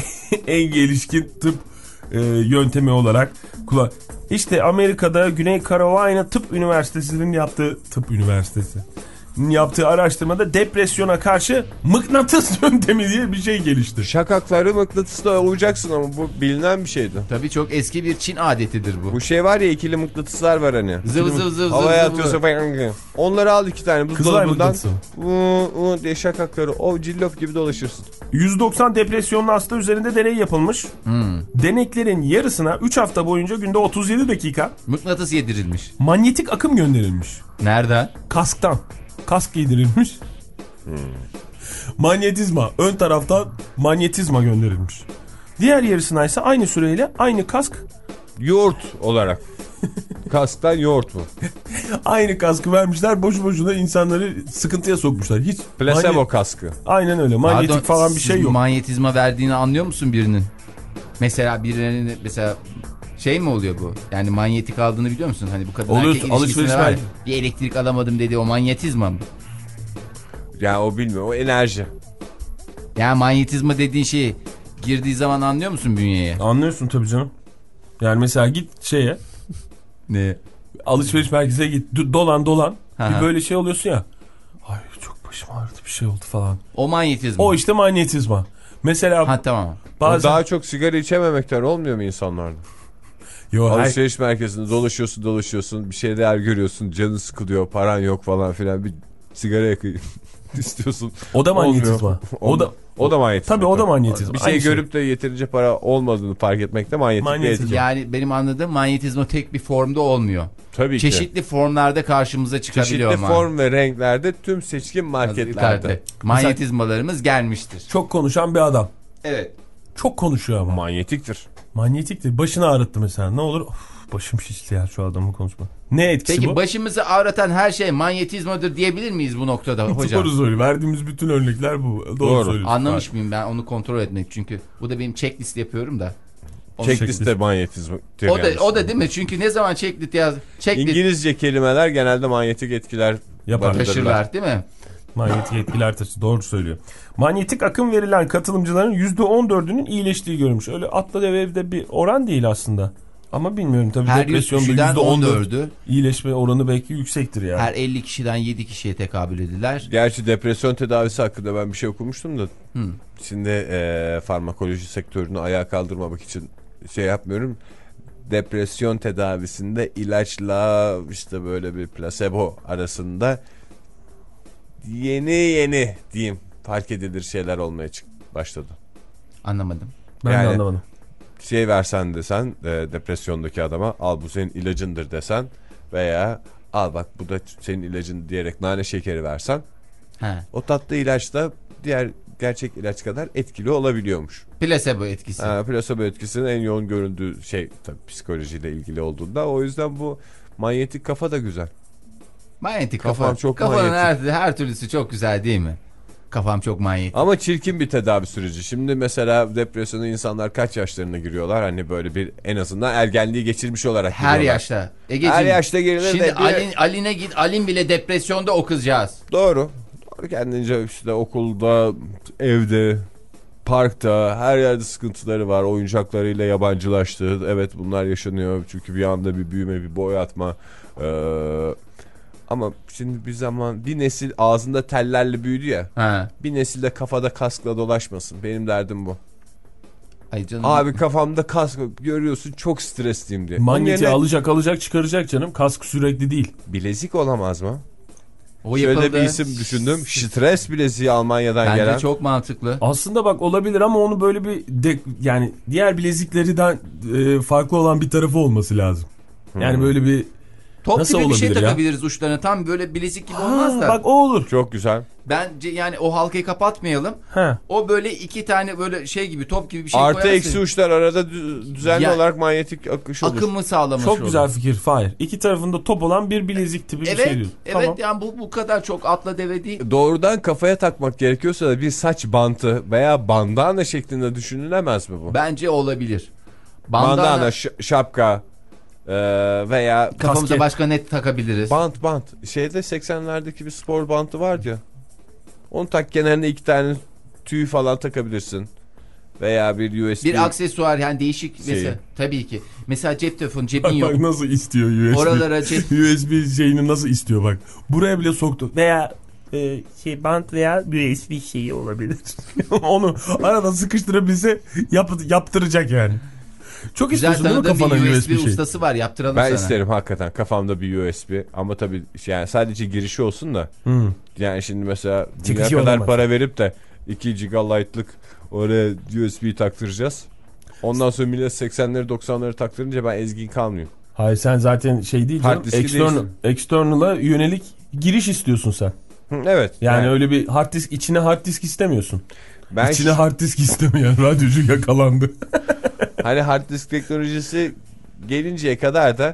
En gelişkin tıp e, yöntemi olarak kullan. İşte Amerika'da Güney Carolina Tıp Üniversitesi'nin yaptığı tıp üniversitesi yaptığı araştırmada depresyona karşı mıknatıs yöntemi diye bir şey gelişti. Şakakları mıknatısla olacaksın ama bu bilinen bir şeydi. Tabii çok eski bir Çin adetidir bu. Bu şey var ya, ikili mıknatıslar var hani. Zıv zıv zıv. Havaya atıyorsa falan. Onları al iki tane buzdolabından. Uuu diye şakakları o cillop gibi dolaşırsın. yüz doksan depresyonlu hasta üzerinde deney yapılmış. Hmm. Deneklerin yarısına üç hafta boyunca günde otuz yedi dakika mıknatıs yedirilmiş. Manyetik akım gönderilmiş. Nereden? Kasktan. Kask giydirilmiş. Hmm. Manyetizma. Ön taraftan manyetizma gönderilmiş. Diğer yarısına ise aynı süreyle aynı kask. Yoğurt olarak. Kasktan yoğurt mu? Aynı kaskı vermişler, boşu boşuna insanları sıkıntıya sokmuşlar. Hiç Plasebo manye- kaskı. Aynen öyle. Manyetik Pardon, falan bir şey siz yok. Manyetizma verdiğini anlıyor musun birinin? Mesela birinin mesela şey mi oluyor bu? Yani manyetik aldığını biliyor musun? Hani bu kadın Oluyor, erkek alışveriş ilişkisinde var ya, var. bir elektrik alamadım dedi, o manyetizma mı? Yani o bilmiyor, o enerji. Yani manyetizma dediğin şeyi girdiği zaman anlıyor musun bünyeye? Anlıyorsun tabii canım. Yani mesela git şeye, Ne? alışveriş merkezine git, do- dolan dolan. Aha. Bir böyle şey oluyorsun ya. Ay çok başım ağrıdı, bir şey oldu falan. O manyetizma. O işte manyetizma. Mesela Ha tamam. bazen... O daha çok sigara içememekten olmuyor mu insanlarda? Yo, her... Alışveriş merkezinde dolaşıyorsun dolaşıyorsun, bir şeyler görüyorsun, canın sıkılıyor, paran yok falan filan, bir sigara yakayım istiyorsun. O da manyetizma. Olmuyor. O da o da manyetizma. Tabii o da manyetizma. Bir şey Aynı görüp de yeterince para olmadığını fark etmek de manyetik bir Manyetizma. etki. Yani benim anladığım manyetizma tek bir formda olmuyor. Tabii ki. Çeşitli formlarda karşımıza çıkabiliyor. Çeşitli form ve renklerde tüm seçkin marketlerde. Manyetizmalarımız gelmiştir. Çok konuşan bir adam. Evet. Çok konuşuyor ama. Manyetiktir. Manyetiktir. Başını ağrıttı mesela. Ne olur? Of, başım şişti ya şu adamın konuşma. Ne etkisi Peki bu? başımızı ağrıtan her şey manyetizmadır diyebilir miyiz bu noktada hocam? Doğru söylüyor. Verdiğimiz bütün örnekler bu. Doğru, Doğru. söylüyorsun. Anlamış Hayır. mıyım ben onu kontrol etmek, çünkü bu da benim checklist yapıyorum da. Onu- Checklist de manyetizm. O da, o da değil mi? Çünkü ne zaman checklist yaz, checklist İngilizce kelimeler genelde manyetik etkiler Yapar. taşırlar değil mi? Manyetik etkiler taşı. Doğru söylüyor. Manyetik akım verilen katılımcıların yüzde on dördünün iyileştiği görülmüş. Öyle atla devede bir oran değil aslında. Ama bilmiyorum tabii, Her yüz depresyonda kişiden yüzde on on dört dördü, iyileşme oranı belki yüksektir yani. her elli kişiden yedi kişiye tekabül ediler. Gerçi depresyon tedavisi hakkında ben bir şey okumuştum da. Hı. Şimdi e, farmakoloji sektörünü ayağa kaldırmamak için şey yapmıyorum. Depresyon tedavisinde ilaçla işte böyle bir plasebo arasında yeni yeni diyeyim fark edilir şeyler olmaya çık başladı. Anlamadım. Ben yani- de anlamadım. Şey versen desen e, depresyondaki adama, al bu senin ilacındır desen veya al bak bu da senin ilacın diyerek nane şekeri versen, He. o tatlı ilaç da diğer gerçek ilaç kadar etkili olabiliyormuş. Placebo etkisi. Ha, plasebo etkisinin en yoğun göründüğü şey tabii psikolojiyle ilgili olduğunda, o yüzden bu manyetik kafa da güzel. Manyetik Kafam kafa. çok Kafanın manyetik. her, her türlüsü çok güzel değil mi? Kafam çok manyetik. Ama çirkin bir tedavi süreci. Şimdi mesela depresyona insanlar kaç yaşlarına giriyorlar? Hani böyle bir en azından ergenliği geçirmiş olarak Her giriyorlar. yaşta. Egeciğim, Her yaşta girilir şimdi de bir- Alin, Alin'e git. Alin bile depresyonda, o kızcağız. Doğru. Doğru, kendince işte okulda, evde, parkta, her yerde sıkıntıları var. Oyuncaklarıyla yabancılaştı. Evet, bunlar yaşanıyor. Çünkü bir anda bir büyüme, bir boy atma. Ee, ama şimdi bir zaman bir nesil ağzında tellerle büyüdü ya. Ha. Bir nesil de kafada kaskla dolaşmasın. Benim derdim bu. Ay canım. Abi kafamda kask görüyorsun, çok stresliyim diye. Onun Manyetiği yerine alacak alacak çıkaracak canım. Kask sürekli değil. bilezik olamaz mı? o Şöyle yapıldı. bir isim düşündüm. Stres bileziği Almanya'dan Bence gelen. çok mantıklı. Aslında bak olabilir ama onu böyle bir de, yani diğer bileziklerden e, farklı olan bir tarafı olması lazım. Yani Hmm. böyle bir Top nasıl gibi bir şey olabilir ya? takabiliriz uçlarına. Tam böyle bilezik gibi olmaz Ha, da. bak o olur. Çok güzel. Bence yani o halkayı kapatmayalım. Ha. O böyle iki tane böyle şey gibi, top gibi bir şey Artı koyarsın. eksi uçlar arada dü- düzenli Ya- olarak manyetik akış olur. Akımı sağlamış Çok olur. güzel fikir Fahir. İki tarafında top olan bir bilezik tipi bir Evet, şey diyorsun. evet Tamam. yani bu bu kadar çok atla deve değil. Doğrudan kafaya takmak gerekiyorsa da bir saç bantı veya bandana şeklinde düşünülemez mi bu? Bence olabilir. Bandana, Bandana, ş- şapka e, veya kafamıza kasket. başka net takabiliriz. bant bant. Şeyde seksenlerdeki bir spor bantı vardı ya. Onu tak, kenarına iki tane tüy falan takabilirsin. Veya bir U S B. Bir aksesuar yani değişik Şeyi. mesela. Tabii ki. Mesela cep telefonu, cebin Bak, yok. bak nasıl istiyor U S B. Oralara cep... U S B şeyini nasıl istiyor bak. Buraya bile soktu. Veya e, şey bant veya U S B şeyi olabilir. Onu arada sıkıştırabilse yap, yaptıracak yani. Çok Güzel istiyorsun değil mi tanıdığım kafana bir U U S B S B şey? ustası var, yaptıralım Ben sana. isterim hakikaten kafamda bir U S B ama tabii yani sadece girişi olsun da. Hmm. Yani şimdi mesela dünya Çıkışı kadar olamaz. para verip de iki gigabaytlık oraya U S B'yi taktıracağız. Ondan sonra millet seksenleri doksanları taktırınca ben ezgin kalmıyorum. Hayır sen zaten şey değil Hard canım. diski External, değilsin. external'a yönelik giriş istiyorsun sen. Hı, evet. Yani öyle bir hard disk, içine hard disk istemiyorsun. ben İçine hard disk istemeyen radyocu yakalandı. hani hard disk teknolojisi gelinceye kadar da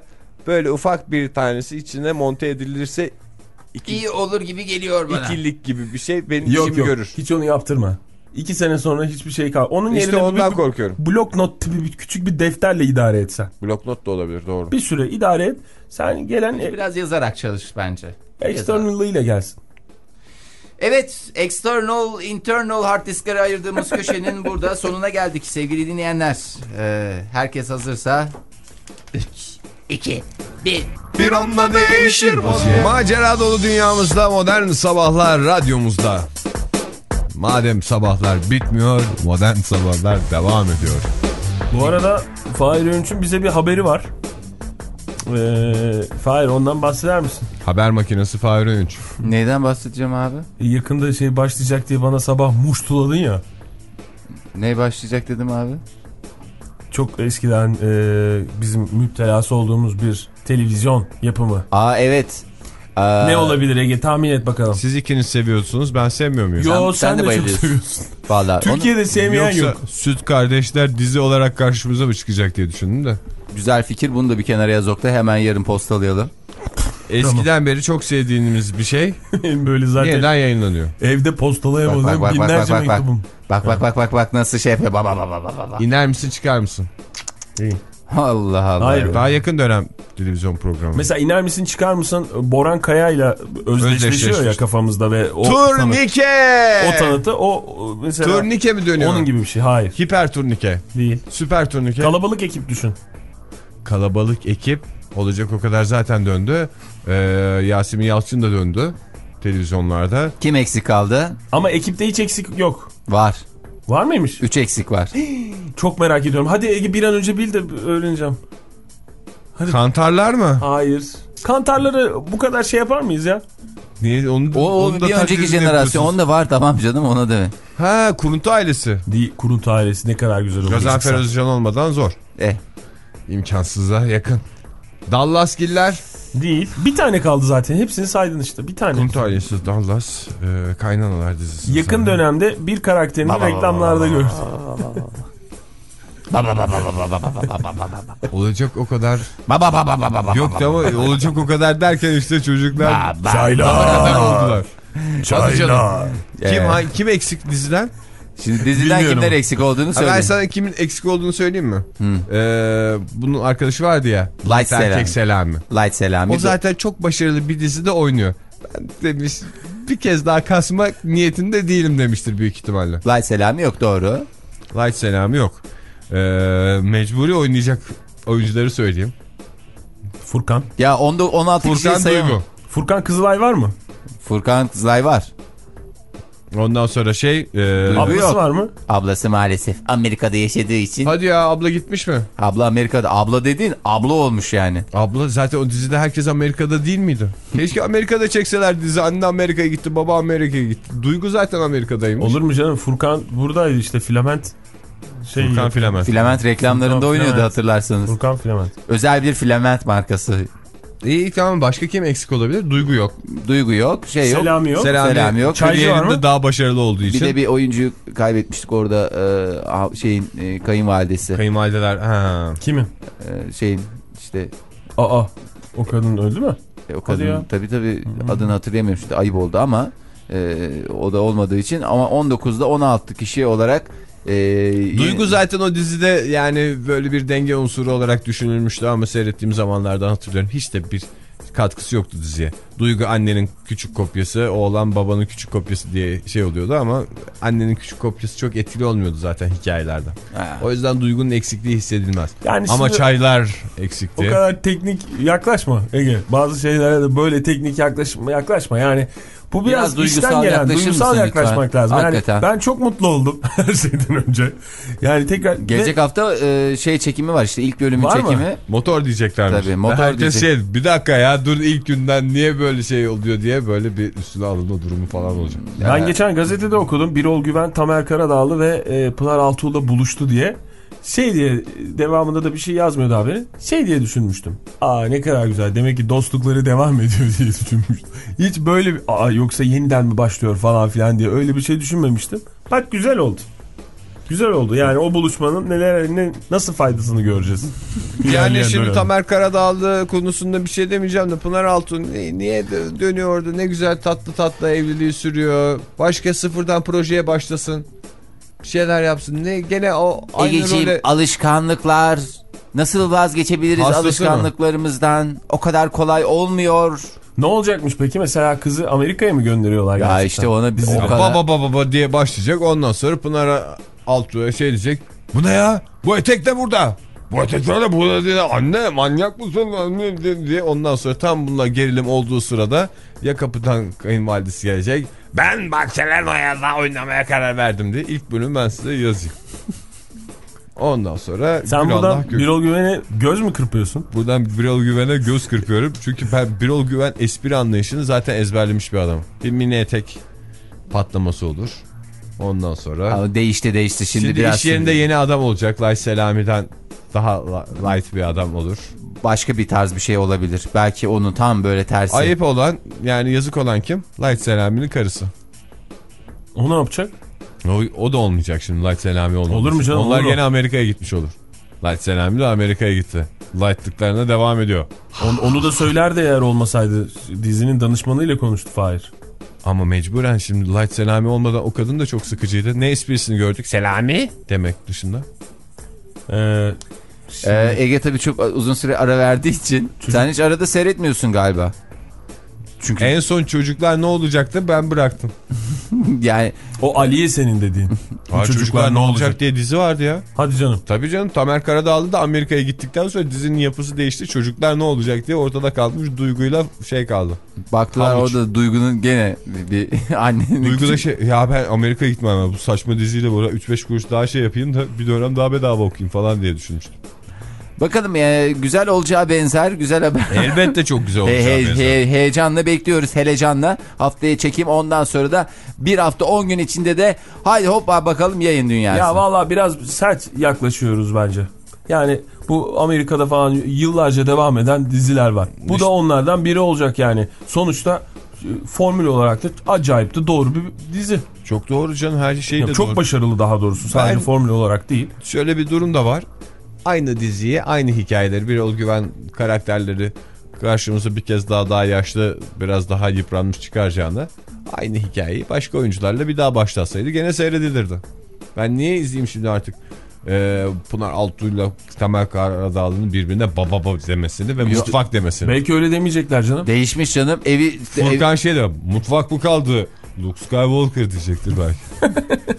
böyle ufak bir tanesi içine monte edilirse iki, İyi olur gibi geliyor bana. ikilik gibi bir şey benim Yok işimi yok görür. hiç onu yaptırma. İki sene sonra hiçbir şey kal. Onun İşte yerine ondan bir, korkuyorum. blok not tipi bir, küçük bir defterle idare etsen. Bloknot da olabilir, doğru. Bir süre idare et. Sen gelen e, Biraz yazarak çalış bence. external'ıyla gelsin. Evet, external, internal hard disklere ayırdığımız köşenin burada sonuna geldik sevgili dinleyenler. Ee, herkes hazırsa üç, iki, bir. Bir anda değişir vaziyet. Macera dolu dünyamızda, modern sabahlar radyomuzda. Madem sabahlar bitmiyor, modern sabahlar devam ediyor. Bu arada Fahir Öğünç'ün bize bir haberi var. Ee, Fahir ondan bahseder misin? Haber makinesi Fahir Öğünç. Neyden bahsedeceğim abi? Yakında şey başlayacak diye bana sabah muştuladın ya. Ne başlayacak dedim abi? Çok eskiden e, bizim müptelası olduğumuz bir televizyon yapımı. Aa evet. Aa, Ne olabilir Ege, tahmin et bakalım. Siz ikiniz seviyorsunuz, ben sevmiyor muyum? Yo Sen- sen, sen de de, çok bayılıyorsun. seviyorsun. Vallahi Türkiye'de onu, sevmeyen Yoksa yok. Süt Kardeşler dizi olarak karşımıza mı çıkacak diye düşündüm de. güzel fikir, bunu da bir kenara yaz Oktay, hemen yarın postalayalım. Eskiden beri çok sevdiğimiz bir şey Böyle zaten yeniden yayınlanıyor. evde Bak postalayamadığım bak bak bak binlerce bak bak. mektubum. Bak bak bak bak bak nasıl şey yapıyor. Baba baba baba baba. İner misin çıkar mısın? Allah Allah. Hayır. Daha yakın dönem televizyon programı. Mesela iner misin çıkar mısın Boran Kaya'yla özdeşleşiyor Özdeşleşmiş. ya kafamızda ve o tanıt, Turnike! o tanıtı o o mesela Turnike mi dönüyor? onun gibi bir şey. Hayır, Hiper turnike. değil. Süper turnike. Kalabalık ekip düşün. Kalabalık ekip olacak o kadar zaten döndü. Ee, Yasemin Yalçın da döndü televizyonlarda. Kim eksik kaldı? Ama ekipte hiç eksik yok. Var. Var mıymış? Üç eksik var. Çok merak ediyorum. Hadi Ege bir an önce bil de öğreneceğim. Hadi. Kantarlar mı? Hayır. Kantarları bu kadar şey yapar mıyız ya? Niye? Onu, da- O, o onu da bir önceki taklidini jenerasyon. yapıyorsunuz. Onda var, tamam canım, ona da. Ha, Kuruntu ailesi. Değil, Kuruntu ailesi ne kadar güzel olur. Gazanfer Özcan olmadan zor. Eh. İmkansıza yakın. Dallasgiller. Değil. Bir tane kaldı zaten. Hepsini saydın işte. Bir tane. Kuruntu ailesi, Dallas, e, Kaynanalar dizisi. Yakın sonra. dönemde bir karakterini reklamlarda gördüm. Olacak o kadar. Baba baba baba baba. Yok ama olacak o kadar derken işte çocuklar Çaylar. oldular. Çaylar. Kim, Ee. hangi, kim eksik diziden? Şimdi diziden Bilmiyorum. kimler eksik olduğunu Ha, söyle. ben sana kimin eksik olduğunu söyleyeyim mi? Ee, bunun arkadaşı vardı ya. Light Erkek Selami. Selami. Light Selami. O zaten çok başarılı bir dizide oynuyor. Ben demiş bir kez daha kasmak niyetinde değilim demiştir büyük ihtimalle. Light Selami yok, doğru. Light Selami yok. Ee, mecburi oynayacak oyuncuları söyleyeyim. Furkan. Ya onda on altı kişiyi Furkan sayamam. Duygu. Furkan Kızılay var mı? Furkan Kızılay var. Ondan sonra şey... E, Ablası yok. var mı? Ablası maalesef Amerika'da yaşadığı için. hadi ya, abla gitmiş mi? Abla Amerika'da. Abla dediğin abla olmuş yani. Abla zaten o dizide herkes Amerika'da değil miydi? Keşke Amerika'da çekseler dizi. Anne Amerika'ya gitti, baba Amerika'ya gitti. Duygu zaten Amerika'daymış. Olur mu canım? Furkan buradaydı işte, filament. Şey, Furkan Filament. Filament reklamlarında Furkan oynuyordu, Filament. hatırlarsanız. Furkan Filament. Özel bir filament markası. İyi, tamam, başka kim eksik olabilir? Duygu yok. Duygu yok, şey yok. Selami yok. Selami, Selami yok. Çaycı var kariyerinde mı? daha başarılı olduğu Bir için. de bir oyuncuyu kaybetmiştik orada, e, şeyin e, kayınvalidesi. Kayınvalideler. Ha. Kimin? E, şeyin işte Aa. O kadın öldü mü? e, o Hadi ya. kadın tabii tabii adını hatırlayamıyorum şimdi, ayıp oldu ama e, o da olmadığı için, ama on dokuzda on altı kişi olarak e, Duygu zaten o dizide yani böyle bir denge unsuru olarak düşünülmüştü ama seyrettiğim zamanlardan hatırlıyorum. Hiç de bir katkısı yoktu diziye. Duygu annenin küçük kopyası, oğlan babanın küçük kopyası diye şey oluyordu ama annenin küçük kopyası çok etkili olmuyordu zaten hikayelerde. Ha. O yüzden Duygu'nun eksikliği hissedilmez. Yani Ama şimdi çaylar o eksikti. kadar teknik yaklaşma Ege. Bazı şeylere de böyle teknik yaklaşma, yaklaşma. Yani bu biraz, Biraz işten duygusal gelen, yaklaşır duygusal mısın yaklaşmak lütfen? lazım. Yani Hakikaten. ben çok mutlu oldum her şeyden önce. Yani tekrar Gelecek ve, hafta e, şey çekimi var işte, ilk bölümün Var mı? çekimi. Motor diyeceklermiş. Tabii, motor Herkes diyecek. şey, bir dakika ya dur, ilk günden niye böyle şey oluyor diye böyle bir üstüne alınma durumu falan olacak. ben Ya. geçen gazetede okudum. Birol Güven, Tamer Karadağlı ve e, Pınar Altuğ'la buluştu diye. Şey diye, devamında da bir şey yazmıyordu haberin. Şey diye düşünmüştüm. Aa ne kadar güzel. Demek ki dostlukları devam ediyor diye düşünmüştüm. Hiç böyle bir, aa yoksa yeniden mi başlıyor falan filan diye öyle bir şey düşünmemiştim. Bak güzel oldu. Güzel oldu. Yani o buluşmanın neler ne, nasıl faydasını göreceğiz. Yani şimdi Tamer Karadağlı konusunda bir şey demeyeceğim de Pınar Altun niye dönüyordu? Ne güzel tatlı tatlı evliliği sürüyor. Başka sıfırdan projeye başlasın. Bir şeyler yapsın. Ne gene o aynı Egeciğim, role... alışkanlıklar. Nasıl vazgeçebiliriz Hastası alışkanlıklarımızdan? Mı? O kadar kolay olmuyor. Ne olacakmış peki? Mesela kızı Amerika'ya mı gönderiyorlar? Ya gerçekten? işte ona biz o kadar... Baba baba baba diye başlayacak. Ondan sonra Pınar Altun'a şey diyecek. Bu ne ya? Bu etek de burada. Bu etek de burada diye. Anne manyak mısın? Anne diye. Ondan sonra tam bunlar gerilim olduğu sırada ya kapıdan kayınvalidesi gelecek. Ben Barcelona'ya oynamaya karar verdim diye. İlk bölüm ben size yazayım. Ondan sonra sen buradan Birol Güven'e göz mü kırpıyorsun? Buradan Birol Güven'e göz kırpıyorum. Çünkü ben Birol Güven espri anlayışını zaten ezberlemiş bir adam. Bir mini etek patlaması olur. Ondan sonra... Abi değişti değişti. Şimdi, Şimdi biraz iş yerinde şimdi... yeni adam olacak. Light Selami'den daha light bir adam olur. Başka bir tarz bir şey olabilir. Belki onun tam böyle tersi. Ayıp olan yani yazık olan kim? Light Selami'nin karısı. O ne yapacak? O, o da olmayacak şimdi Light Selami olmamış. Olur mu canım? Onlar olur gene Amerika'ya gitmiş olur. Light Selami de Amerika'ya gitti. Light'lıklarına devam ediyor. On, onu da söylerdi eğer olmasaydı. Dizinin danışmanıyla konuştu Fahir. Ama mecburen şimdi Light Selami olmadan o kadın da çok sıkıcıydı. Ne esprisini gördük? Selami demek dışında. Ee, şimdi... ee, Ege tabii çok uzun süre ara verdiği için Çocuk... sen hiç arada seyretmiyorsun galiba. Çünkü en son çocuklar ne olacaktı ben bıraktım. Yani o Aliye senin dediğin. çocuklar, çocuklar ne olacak? olacak diye dizi vardı ya. Hadi canım. Tabii canım, Tamer Karadağlı da Amerika'ya gittikten sonra dizinin yapısı değişti. Çocuklar ne olacak diye ortada kalmış, Duygu'yla şey kaldı. Baktılar Havuç. Orada Duygu'nun gene bir annenin. Duygu da şey ya ben Amerika'ya gitmem ama bu saçma diziyle böyle üç beş kuruş daha şey yapayım da bir dönem daha bedava okuyayım falan diye düşünmüştüm. Bakalım e, güzel olacağı benzer, güzel haber. Elbette çok güzel olacağı he, he, benzer. He, heyecanla bekliyoruz, helecanla. Haftaya çekim, ondan sonra da bir hafta on gün içinde de haydi hop bakalım yayın dünyası. Ya valla biraz sert yaklaşıyoruz bence. Yani bu Amerika'da falan yıllarca devam eden diziler var. Bu işte, da onlardan biri olacak yani. Sonuçta formül olarak da acayip de doğru bir dizi. Çok doğru canım, her şey de çok doğru. başarılı daha doğrusu, sadece ben, formül olarak değil. Şöyle bir durum da var. Aynı diziyi, aynı hikayeleri, Birol Güven karakterleri karşımıza bir kez daha daha yaşlı, biraz daha yıpranmış çıkaracağına aynı hikayeyi başka oyuncularla bir daha başlatsaydı gene seyredilirdi. Ben niye izleyeyim şimdi artık ee, Pınar Altuğ'yla Tamer Karadağlı'nın birbirine baba baba demesini ve Yo, mutfak demesini. Belki öyle demeyecekler canım. Değişmiş canım. Evi Furkan ev... şey de mutfak mı kaldı? Luke Skywalker diyecektir belki.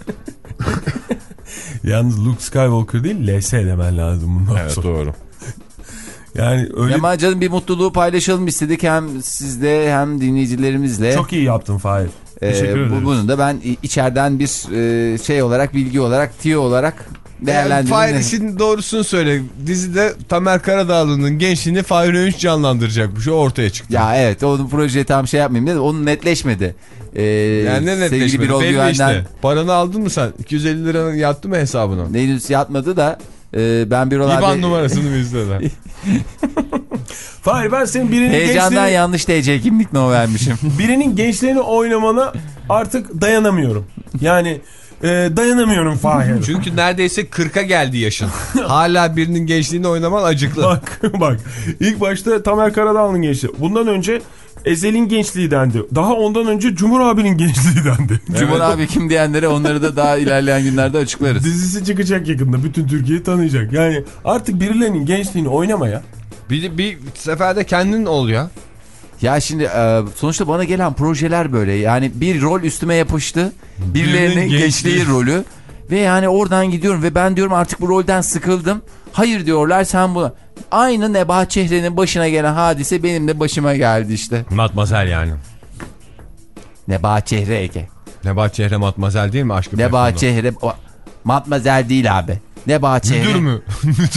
Yalnız Luke Skywalker değil, L S demen lazım bundan evet, sonra. Doğru. Yani öyle... Ama canım bir mutluluğu paylaşalım istedik, hem sizde hem dinleyicilerimizle. Çok iyi yaptın Fahir. Teşekkür ee, ederim. Bunu da ben içeriden bir e, şey olarak, bilgi olarak, tiyo olarak değerlendirdim. Yani Fahir işin doğrusunu söyle. Dizide Tamer Karadağlı'nın gençliğini Fahir Öğünç canlandıracakmış. O ortaya çıktı. Ya evet, onun projeyi tam şey yapmayayım dedim. Onun netleşmedi. Ee, yani ne netleşmedi? Belli Güven'den... işte. Paranı aldın mı sen? iki yüz elli liranın yattı mı hesabına? Henüz yatmadı da e, ben bir olay... İban numarasını mı izledin? Fahir, ben senin birinin heyecandan gençliğini... yanlış T C kimlik no vermişim. Birinin gençliğini oynamana artık dayanamıyorum. Yani e, dayanamıyorum Fahir. Çünkü neredeyse kırka geldi yaşın. Hala birinin gençliğini oynaman acıklı. Bak bak. İlk başta Tamer Karadağlı'nın gençliği. Bundan önce Ezel'in gençliği dendi. Daha ondan önce Cumhur abinin gençliği dendi. Evet. Cumhur abi kim diyenlere, onları da daha ilerleyen günlerde açıklarız. Dizisi çıkacak yakında. Bütün Türkiye tanıyacak. Yani artık birilerinin gençliğini oynamaya. Bir, bir seferde kendin ol ya. Ya şimdi sonuçta bana gelen projeler böyle. Yani bir rol üstüme yapıştı. Birilerinin gençliği rolü. Ve yani oradan gidiyorum ve ben diyorum artık bu rolden sıkıldım. Hayır diyorlar, sen bu... Aynı Nebahat Çehre'nin başına gelen hadise benim de başıma geldi işte. Matmazel yani. Nebahat Çehre Ege. Nebahat Çehre Matmazel değil mi aşkım? Nebahat Çehre Matmazel değil abi. Nebahat Çehre. Müdür mü?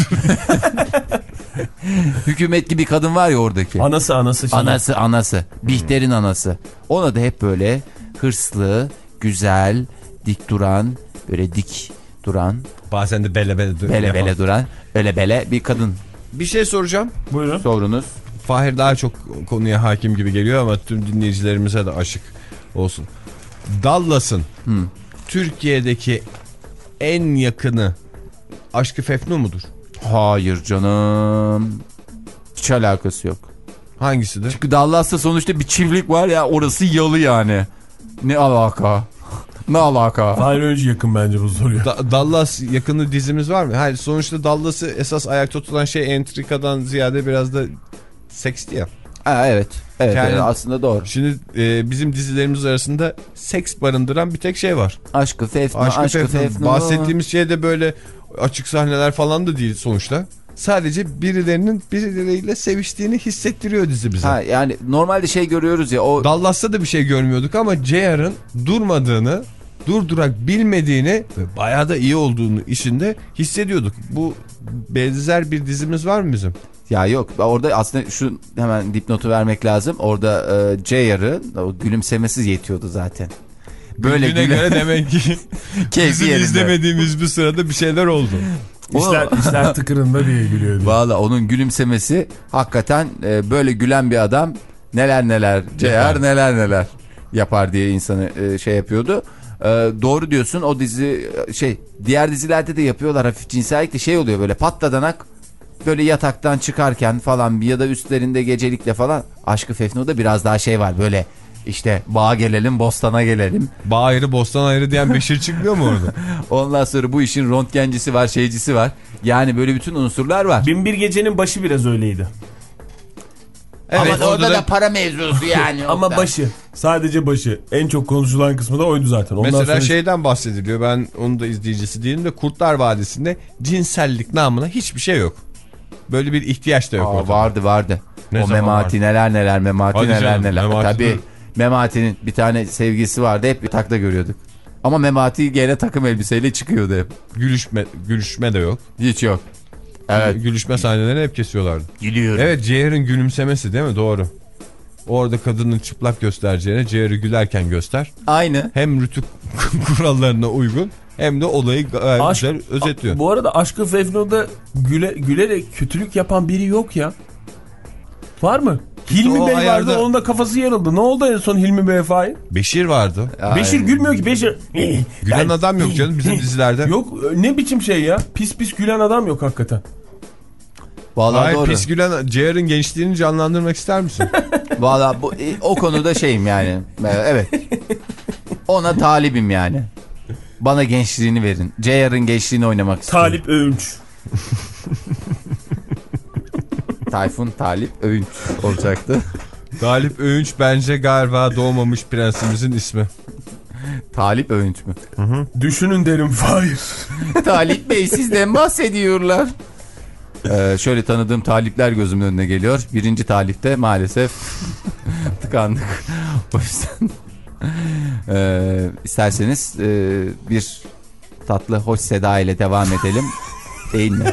Hükümet gibi kadın var ya oradaki. Anası anası. Şimdi. Anası anası. Bihter'in anası. Ona da hep böyle hırslı, güzel, dik duran, böyle dik duran. Bazen de bele bele duran. Bele bele duran. Öyle bele bir kadın. Bir şey soracağım. Buyurun. Sorunuz. Fahir daha çok konuya hakim gibi geliyor ama tüm dinleyicilerimize de aşık olsun. Dallas'ın hmm. Türkiye'deki en yakını Aşk-ı Fefnu mudur? Hayır canım. Hiç alakası yok. Hangisidir? Çünkü Dallas'ta sonuçta bir çiftlik var ya, orası yalı yani. Ne alaka? Ne alaka? Hayır, önce yakın bence bu soruya. Da- Dallas yakını dizimiz var mı? Hayır, sonuçta Dallas'ı esas ayakta tutan şey entrikadan ziyade biraz da seksti ya. Ha, evet. Evet, Yani- evet, aslında doğru. Şimdi e, bizim dizilerimiz arasında seks barındıran bir tek şey var. Aşkı Fefnu, Aşk-ı Aşkı Fefnu. Fefnu. Bahsettiğimiz şey de böyle açık sahneler falan da değil sonuçta. Sadece birilerinin birileriyle seviştiğini hissettiriyor dizi bize. Ha, yani normalde şey görüyoruz ya, o Dallas'ta da bir şey görmüyorduk ama J R'ın durmadığını, durdurak bilmediğini ve bayağı da iyi olduğunu işinde hissediyorduk. Bu benzer bir dizimiz var mı bizim? ya yok, orada aslında şu hemen dipnotu vermek lazım. Orada e, J R'ın o gülümsemesi yetiyordu zaten. Böyle Güne güle göre demek ki keyfi bizim yerinde. izlemediğimiz bir sırada bir şeyler oldu. İşler, işler tıkırında diye gülüyor. diye. Valla onun gülümsemesi hakikaten e, böyle gülen bir adam neler neler J R neler neler yapar diye insanı e, şey yapıyordu. E, doğru diyorsun, o dizi şey, diğer dizilerde de yapıyorlar hafif cinsellik de, şey oluyor böyle patladanak, böyle yataktan çıkarken falan ya da üstlerinde gecelikle falan. Aşk-ı Fefnu'da biraz daha şey var böyle, işte bağa gelelim bostana gelelim. Bağ ayrı bostan ayrı diyen Beşir çıkmıyor mu orada? Ondan sonra bu işin röntgencisi var, şeycisi var. Yani böyle bütün unsurlar var. Binbir Gece'nin başı biraz öyleydi. Evet, Ama orada da para mevzusu yani. Ama başı. Sadece başı. En çok konuşulan kısmı da oydu zaten. Ondan Mesela sonra... şeyden bahsediliyor. Ben onun da izleyicisi değilim de Kurtlar Vadisi'nde cinsellik namına hiçbir şey yok. Böyle bir ihtiyaç da yok Aa, ortada. vardı vardı. Ne o zaman Memati vardı? neler neler, Memati Hadi neler canım, neler. Memati Tabii dur. Memati'nin bir tane sevgilisi vardı, hep bir takla görüyorduk. Ama Memati gene takım elbiseyle çıkıyordu hep. Gülüşme, gülüşme de yok. Hiç yok. Evet. Gülüşme sahnelerini hep kesiyorlardı. Gülüyorum. Evet, J R'ın gülümsemesi değil mi? Doğru. Orada kadının çıplak göstereceğine J R'ı gülerken göster. Aynı. Hem rütük kurallarına uygun hem de olayı gayet Aşk, güzel özetliyor. Bu arada Aşk-ı Fefnu'da güle, gülerek kötülük yapan biri yok ya. Var mı? Hilmi o Bey ayarda- vardı, onun da kafası yarıldı. Ne oldu en son Hilmi Bey'e Fahin? Beşir vardı. Beşir gülmüyor ki. Beşir. Gülen Ben- adam yok canım bizim dizilerde. Yok, ne biçim şey ya. Pis pis gülen adam yok hakikaten. Vallahi Hayır, doğru. pis gülen J R'ın gençliğini canlandırmak ister misin? Vallahi bu, e, o konuda şeyim yani. E, Evet. Ona talibim yani. Bana gençliğini verin. J R'ın gençliğini oynamak istiyorum. Talip Öğünç. Tayfun Talip Öğünç olacaktı. Galip Öğünç bence galiba doğmamış prensimizin ismi. Talip Öğünç mü? Düşünün derim Fahir. Talip Bey sizden bahsediyorlar. Ee, şöyle tanıdığım talipler gözümün önüne geliyor. Birinci talipte maalesef tıkandık. O yüzden ee, isterseniz ee, bir tatlı hoş seda ile devam edelim. Değil mi?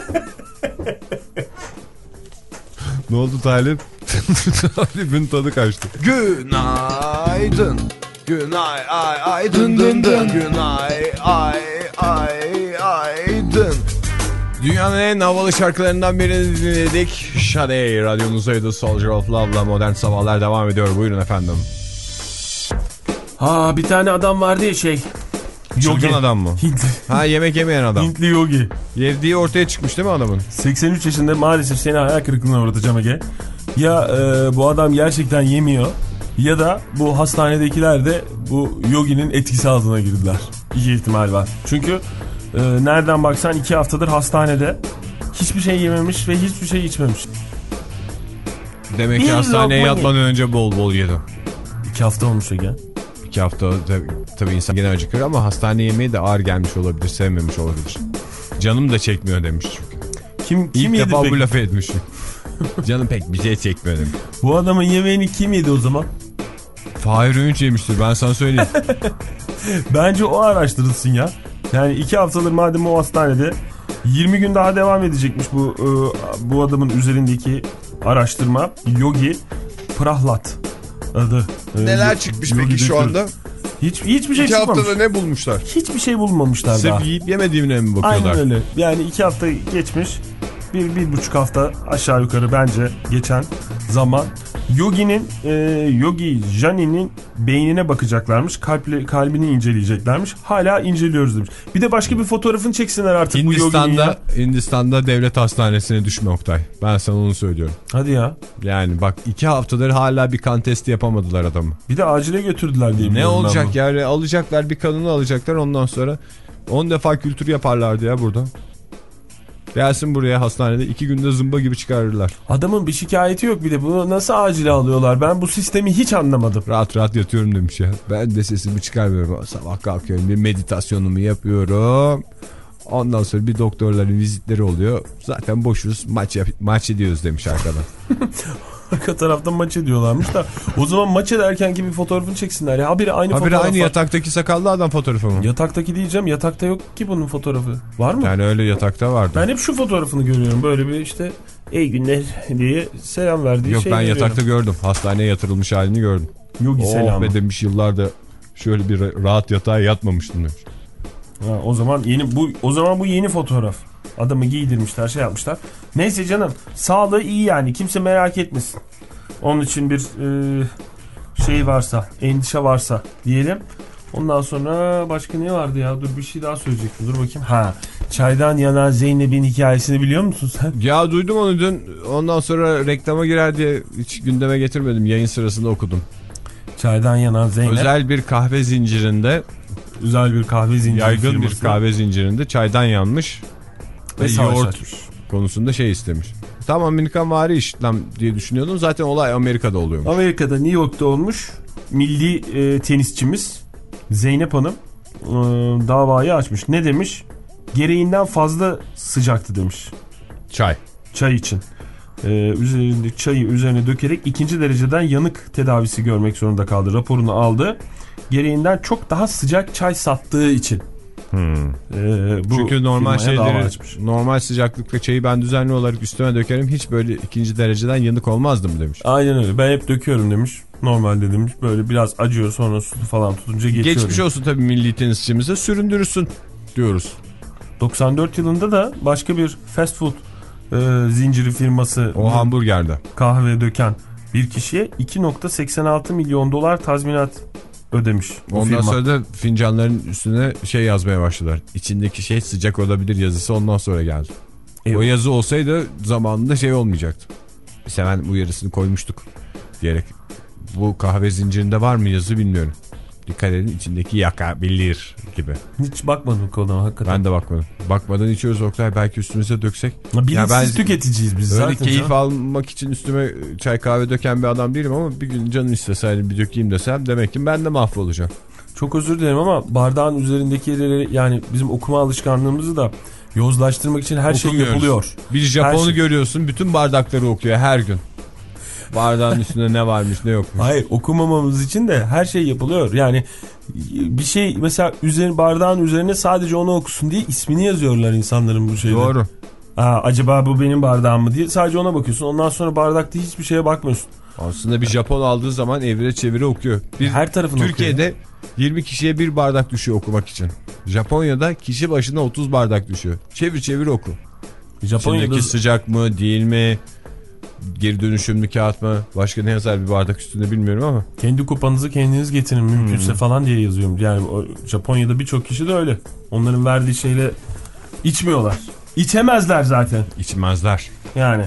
Ne oldu Talip? Talip'in tadı kaçtı. Günaydın. Günay ay ay dın dın dın. Günay ay ay ay dın. Dünyanın en havalı şarkılarından birini dinledik. Sade radyonuzdaydı. Soldier of Love'la Modern Sabahlar devam ediyor. Buyurun efendim. Ha, bir tane adam vardı ya şey. Çılgın adam mı? Hintli. Ha, yemek yemeyen adam. Hintli yogi. Yediği ortaya çıkmış değil mi adamın? seksen üç yaşında, maalesef seni hayal kırıklığına uğratacağım Ege. Ya e, bu adam gerçekten yemiyor ya da bu hastanedekiler de bu yoginin etkisi altına girdiler. İki ihtimal var. Çünkü e, nereden baksan iki haftadır hastanede, hiçbir şey yememiş ve hiçbir şey içmemiş. Demek ki Bir hastaneye lokma yatmadan önce bol bol yedim. İki hafta olmuş Ege. İki hafta tabii, tabii insan gene acıkır ama hastane yemeği de ağır gelmiş olabilir, sevmemiş olabilir. Canım da çekmiyor demiş çünkü. Kim, kim İlk yedi defa peki? bu lafı etmişim. Canım pek bir şey çekmiyor demiş. Bu adamın yemeğini kim yedi o zaman? Fahir Öğünç yemiştir, ben sana söyleyeyim. Bence o araştırılsın ya. Yani iki haftadır madem o hastanede, yirmi gün daha devam edecekmiş bu e, bu adamın üzerindeki araştırma. Yogi Prahlat adı. E, Neler çıkmış Yogi peki şu Doktor. anda? Hiç, hiçbir şey İki çıkmamış. haftada ne bulmuşlar? Hiçbir şey bulmamışlar daha. Sırf yiyip yemediğine mi bakıyorlar? Aynen öyle. Yani iki hafta geçmiş. Bir, bir buçuk hafta aşağı yukarı bence geçen zaman. Yogi'nin e, Yogi Jani'nin beynine bakacaklarmış. Kalple, kalbini inceleyeceklermiş. Hala inceliyoruz demiş. Bir de başka bir fotoğrafını çeksinler artık Hindistan'da, bu Yogi'nin ya. Hindistan'da devlet hastanesine düşme Oktay. Ben sana onu söylüyorum. Hadi ya. Yani bak iki haftadır hala bir kan testi yapamadılar adamı. Bir de acile götürdüler diye. Ne olacak yani, alacaklar bir kanını alacaklar, ondan sonra on defa kültür yaparlardı ya burada. Gelsin buraya hastanede iki günde zımba gibi çıkarırlar. Adamın bir şikayeti yok, bir de bunu nasıl acile alıyorlar? Ben bu sistemi hiç anlamadım. Rahat rahat yatıyorum demiş ya. Ben de sesimi çıkarmıyorum. Sabah kalkıyorum, bir meditasyonumu yapıyorum. Ondan sonra bir doktorların vizitleri oluyor. Zaten boşuz, maç, yap maç ediyoruz demiş arkadan. Arka taraftan maç ediyorlarmış da o zaman maç ederken gibi fotoğrafını çeksinler ya. Habire aynı Habire fotoğraf. aynı yataktaki sakallı adam fotoğrafı mı? Yataktaki diyeceğim, yatakta yok ki bunun fotoğrafı. Var mı? Yani öyle yatakta vardı. Ben hep şu fotoğrafını görüyorum, böyle bir işte iyi günler diye selam verdiği Yok, şey ben görüyorum. yatakta gördüm. Hastaneye yatırılmış halini gördüm. Yogi Oh selamı. be demiş, yıllarda şöyle bir rahat yatağa yatmamıştım demiş. Ha, o zaman yeni bu o zaman bu yeni fotoğraf. Adamı giydirmişler, şey yapmışlar. Neyse canım, sağlığı iyi yani, kimse merak etmesin. Onun için bir e, şey varsa, endişe varsa diyelim. Ondan sonra başka ne vardı ya? Dur, bir şey daha söyleyecektim. Dur bakayım. Ha, çaydan yanan Zeynep'in hikayesini biliyor musun sen? Ya duydum onu dün. Ondan sonra reklama girer diye hiç gündeme getirmedim. Yayın sırasında okudum. Çaydan yanan Zeynep. Özel bir kahve zincirinde, özel bir kahve zinciri yaygın firması. bir kahve zincirinde çaydan yanmış ve, Ve yoğurt açmış. konusunda şey istemiş. Tam Amerikanvari işlem diye düşünüyordum. Zaten olay Amerika'da oluyormuş. Amerika'da, New York'ta olmuş. Milli e, tenisçimiz Zeynep Hanım e, davayı açmış. Ne demiş? Gereğinden fazla sıcaktı demiş. Çay. Çay için. E, üzerinde çayı üzerine dökerek ikinci dereceden yanık tedavisi görmek zorunda kaldı. Raporunu aldı. Gereğinden çok daha sıcak çay sattığı için. Hmm. E, bu Çünkü normal şeyleri, normal sıcaklıkta çayı ben düzenli olarak üstüme dökerim. Hiç böyle ikinci dereceden yanık olmazdım demiş. Aynen öyle. Ben hep döküyorum demiş. Normalde demiş. Böyle biraz acıyor, sonra su falan tutunca geçiyor. Geçmiş olsun tabii milli tenisçimize, süründürürsün diyoruz. doksan dört yılında da başka bir fast food e, zinciri firması, o hamburgerde kahve döken bir kişiye iki virgül seksen altı milyon dolar tazminat ödemiş. Ondan firma. sonra da fincanların üstüne şey yazmaya başladılar. İçindeki şey sıcak olabilir yazısı ondan sonra geldi. Evet. O yazı olsaydı zamanında şey olmayacaktı. Biz hemen uyarısını koymuştuk diyerek. Bu kahve zincirinde var mı yazı bilmiyorum. Dikkat edin, içindeki yakabilir gibi. Hiç bakmadım konuya hakikaten. Ben de bakmadım. Bakmadan içiyoruz Oktay, belki üstümüze döksek. Bilinçsiz ben tüketiciyiz biz öyle zaten. Öyle keyif canım. almak için üstüme çay kahve döken bir adam değilim ama bir gün canım isteseydim bir dökeyim desem demek ki ben de mahvolacağım. Çok özür dilerim ama bardağın üzerindeki yerleri, yani bizim okuma alışkanlığımızı da yozlaştırmak için her şey yapılıyor. Bir Japon'u şey... görüyorsun, bütün bardakları okuyor her gün. Bardağın üstünde ne varmış ne yokmuş. Hayır, okumamamız için de her şey yapılıyor. Yani bir şey mesela üzerine, bardağın üzerine sadece onu okusun diye ismini yazıyorlar insanların bu şeyde. Doğru. Aa, acaba bu benim bardağım mı diye sadece ona bakıyorsun. Ondan sonra bardakta hiçbir şeye bakmıyorsun. Aslında bir Japon aldığı zaman evire çevire okuyor. Bir, her tarafını Türkiye'de okuyor. yirmi kişiye bir bardak düşüyor okumak için. Japonya'da kişi başına otuz bardak düşüyor. Çevir çevir oku. Japonya'da İçindeki sıcak mı değil mi? Geri dönüşümlü kağıt mı? Başka ne yazar bir bardak üstünde bilmiyorum ama. Kendi kupanızı kendiniz getirin mümkünse hmm. falan diye yazıyorum. Yani o, Japonya'da birçok kişi de öyle. Onların verdiği şeyle içmiyorlar. İçemezler zaten. İçmezler. Yani.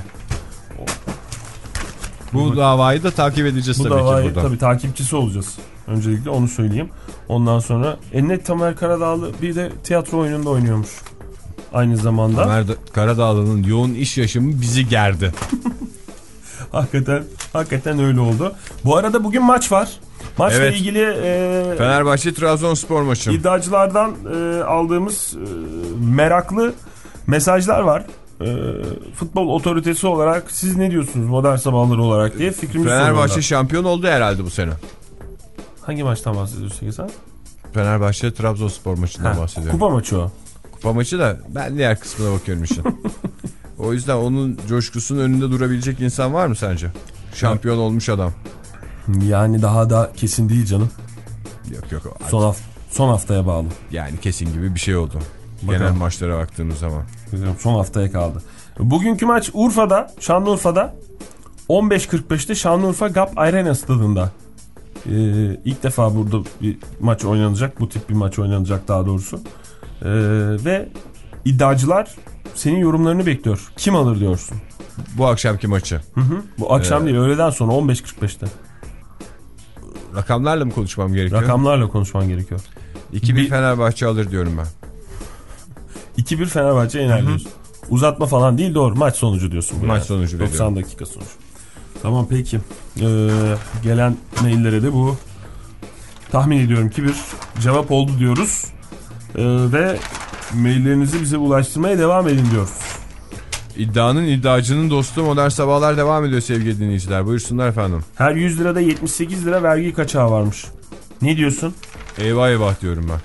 Bu davayı da takip edeceğiz bu tabii davayı, ki burada. Tabii takipçisi olacağız. Öncelikle onu söyleyeyim. Ondan sonra Ennet Tamer Karadağlı bir de tiyatro oyununda oynuyormuş. Aynı zamanda. Tamer Karadağlı'nın yoğun iş yaşamı bizi gerdi. Hakikaten, hakikaten öyle oldu. Bu arada bugün maç var. Maçla evet. ilgili e, Fenerbahçe Trabzonspor maçı. İddiacılardan e, aldığımız e, meraklı mesajlar var. E, futbol otoritesi olarak siz ne diyorsunuz modern sabahları olarak diye fikrimizi soruyorlar. Fenerbahçe şampiyon oldu herhalde bu sene. Hangi maçtan bahsediyorsun sen? Fenerbahçe Trabzonspor maçından ha, bahsediyorum. Kupa maçı o. Kupa maçı da ben diğer kısmına bakıyorum işin. O yüzden onun coşkusunun önünde durabilecek insan var mı sence? Şampiyon evet. olmuş adam. Yani daha da kesin değil canım. Yok yok. Son, hafta, son haftaya bağlı. Yani kesin gibi bir şey oldu. Bakalım. Genel maçlara baktığımız zaman. Son haftaya kaldı. Bugünkü maç Urfa'da, Şanlıurfa'da. on beş kırk beşte Şanlıurfa Gap Arena stadında ee, ilk defa burada bir maç oynanacak. Bu tip bir maç oynanacak daha doğrusu. Ee, ve iddiacılar senin yorumlarını bekliyor. Kim alır diyorsun? Bu akşamki maçı. Hı hı. Bu akşam Ee, değil, öğleden sonra on beş kırk beşte. Rakamlarla mı konuşmam gerekiyor? Rakamlarla konuşman gerekiyor. iki bir Bir- Fenerbahçe alır diyorum ben. iki bir Fenerbahçe yener diyorsun. Uzatma falan değil, doğru. Maç sonucu diyorsun. Bu Maç yani. sonucu doksan veriyorum. dakika sonucu. Tamam peki. Ee, gelen maillere de bu tahmin ediyorum ki bir cevap oldu diyoruz. Ee, ve maillerinizi bize ulaştırmaya devam edin diyoruz. İddianın iddiacının dostu Modern Sabahlar devam ediyor sevgili dinleyiciler. Buyursunlar efendim. Her yüz lirada yetmiş sekiz lira vergi kaçağı varmış. Ne diyorsun? Eyvah eyvah diyorum ben.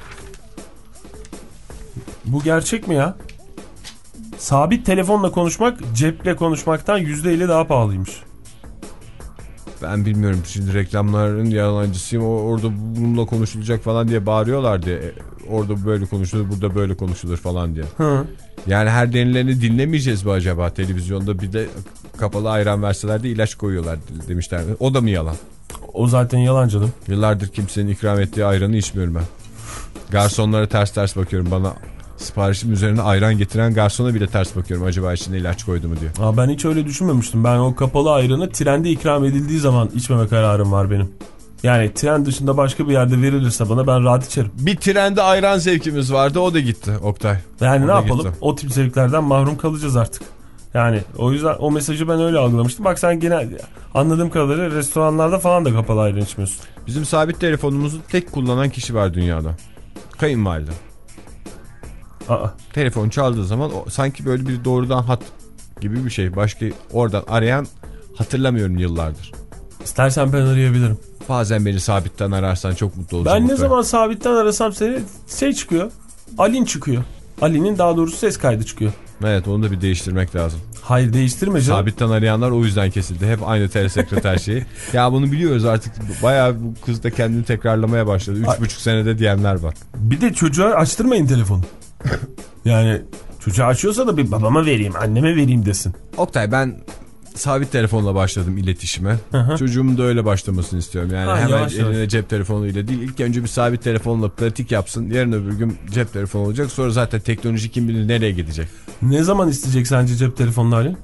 Bu gerçek mi ya? Sabit telefonla konuşmak ceple konuşmaktan yüzde elli daha pahalıymış. Ben bilmiyorum, şimdi reklamların yalancısıyım. O, orada bununla konuşulacak falan diye bağırıyorlar diye. E, orada böyle konuşulur, burada böyle konuşulur falan diye. Hı. Yani her denileni dinlemeyeceğiz mi acaba? Televizyonda bir de kapalı ayran verseler de ilaç koyuyorlar demişler. O da mı yalan? O zaten yalan canım. Yıllardır kimsenin ikram ettiği ayranı içmiyorum ben. Garsonlara ters ters bakıyorum. Bana siparişim üzerine ayran getiren garsona bile ters bakıyorum. Acaba içine ilaç koydu mu diye. Aa, ben hiç öyle düşünmemiştim. Ben o kapalı ayranı trende ikram edildiği zaman içmeme kararım var benim. Yani tren dışında başka bir yerde verilirse bana ben rahat içerim. Bir trende ayran zevkimiz vardı, o da gitti Oktay. Yani o ne yapalım? Gitti. O tip zevklerden mahrum kalacağız artık. Yani o yüzden o mesajı ben öyle algılamıştım. Bak sen genel anladığım kadarıyla restoranlarda falan da kapalı ayran içmiyorsun. Bizim sabit telefonumuzu tek kullanan kişi var dünyada. Kayınvalide. Aa. Telefon çaldığı zaman o, sanki böyle bir doğrudan hat gibi bir şey. Başka oradan arayan hatırlamıyorum yıllardır. İstersen ben arayabilirim. Bazen beni sabitten ararsan çok mutlu olacağım. Ben ne Oktay. zaman sabitten arasam seni şey çıkıyor. Alin çıkıyor. Ali'nin daha doğrusu ses kaydı çıkıyor. Evet, onu da bir değiştirmek lazım. Hayır, değiştirme canım. Sabitten arayanlar o yüzden kesildi. Hep aynı telesekreter şeyi. Ya bunu biliyoruz artık. Bayağı bu kız da kendini tekrarlamaya başladı. Üç buçuk senede diyenler var. Bir de çocuğa açtırmayın telefonu. Yani çocuğa açıyorsa da bir babama vereyim, anneme vereyim desin. Oktay, ben sabit telefonla başladım iletişime. Hı hı. Çocuğumun da öyle başlamasını istiyorum. Yani Ha, hemen yavaş eline yavaş. cep telefonuyla değil. İlk önce bir sabit telefonla pratik yapsın. Yarın öbür gün cep telefonu olacak. Sonra zaten teknoloji kim bilir nereye gidecek. Ne zaman isteyecek sence cep telefonunu Ali?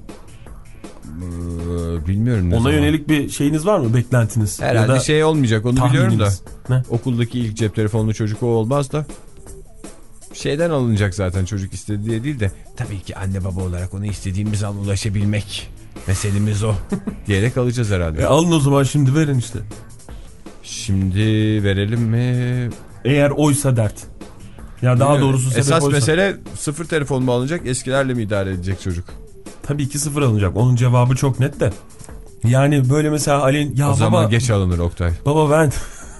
Ee, bilmiyorum ne Ona zaman. yönelik bir şeyiniz var mı, beklentiniz? Herhalde Ya da şey olmayacak, onu biliyorum da. tahmininiz? Ne? Okuldaki ilk cep telefonlu çocuk o olmaz da. Şeyden alınacak zaten, çocuk istedi diye değil de. Tabii ki anne baba olarak ona istediğimiz an ulaşabilmek. Meselemiz o. Diyerek alacağız herhalde. E alın o zaman, şimdi verin işte. Şimdi verelim mi? Eğer oysa dert. Ya daha Bilmiyorum. doğrusu sebep Esas oysa. mesele sıfır telefon mu alınacak, eskilerle mi idare edecek çocuk? Tabii ki sıfır alınacak. Onun cevabı çok net de. Yani böyle mesela Ali, ya O baba, zaman geç alınır Oktay. baba ben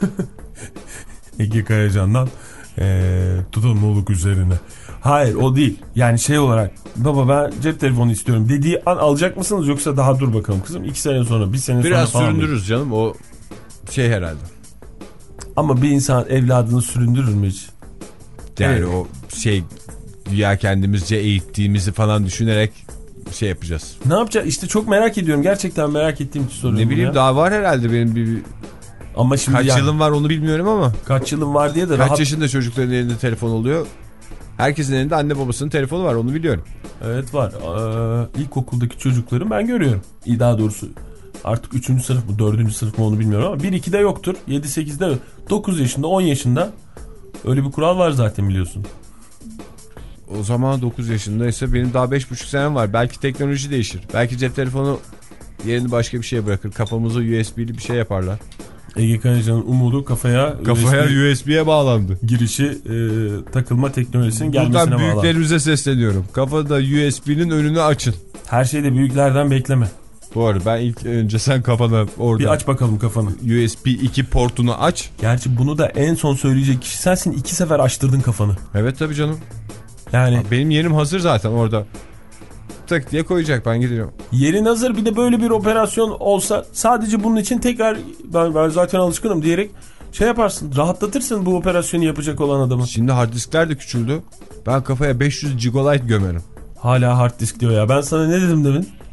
Ege Kayacan'dan ee, tutumluluk üzerine. Hayır, o değil. Yani şey olarak, baba ben cep telefonu istiyorum dediği an alacak mısınız, yoksa daha dur bakalım kızım iki sene sonra, bir sene Biraz sonra falan mı? süründürürüz canım, o şey herhalde. Ama bir insan evladını süründürür mü hiç? Yani Evet. o şey, ya kendimizce eğittiğimizi falan düşünerek şey yapacağız. Ne yapacağız? İşte çok merak ediyorum. Gerçekten merak ettiğim için soruyorum. Ne bileyim ya. daha var herhalde benim bir, bir Ama şimdi kaç yani, yılım var onu bilmiyorum ama. kaç yılım var diye de Kaç rahat... yaşında çocukların elinde telefon oluyor? Herkesin elinde anne babasının telefonu var, onu biliyorum. Evet var. Ee, ilkokuldaki çocukları ben görüyorum. İyi, daha doğrusu artık üçüncü sınıf mı dördüncü sınıf mı onu bilmiyorum ama bir ikide yoktur. yedi sekizde yok. dokuz yaşında on yaşında öyle bir kural var zaten, biliyorsun. O zaman dokuz yaşındaysa benim daha beş buçuk senem var. Belki teknoloji değişir. Belki cep telefonu yerini başka bir şeye bırakır. Kafamıza U S B'li bir şey yaparlar. Ege Kayacan'ın umudu kafaya, Kafaya U S B U S B'ye bağlandı. girişi e, takılma teknolojisinin gelmesine Buradan bağlı. büyüklerimize sesleniyorum. Kafada U S B'nin önünü açın. Her şeyde büyüklerden bekleme. Doğru, ben ilk önce sen kafana orada Bir aç bakalım kafanı. U S B iki portunu aç. Gerçi bunu da en son söyleyecek kişi sensin. İki sefer açtırdın kafanı. Evet tabii canım. Yani Benim yerim hazır zaten orada. Tık diye koyacak, ben gidiyorum. yerin hazır, bir de böyle bir operasyon olsa sadece bunun için tekrar ben, ben zaten alışkınım diyerek şey yaparsın, rahatlatırsın bu operasyonu yapacak olan adamı. Şimdi hard diskler de küçüldü. Ben kafaya beş yüz gigabayt gömerim. Hala hard disk diyor ya. Ben sana ne dedim demin?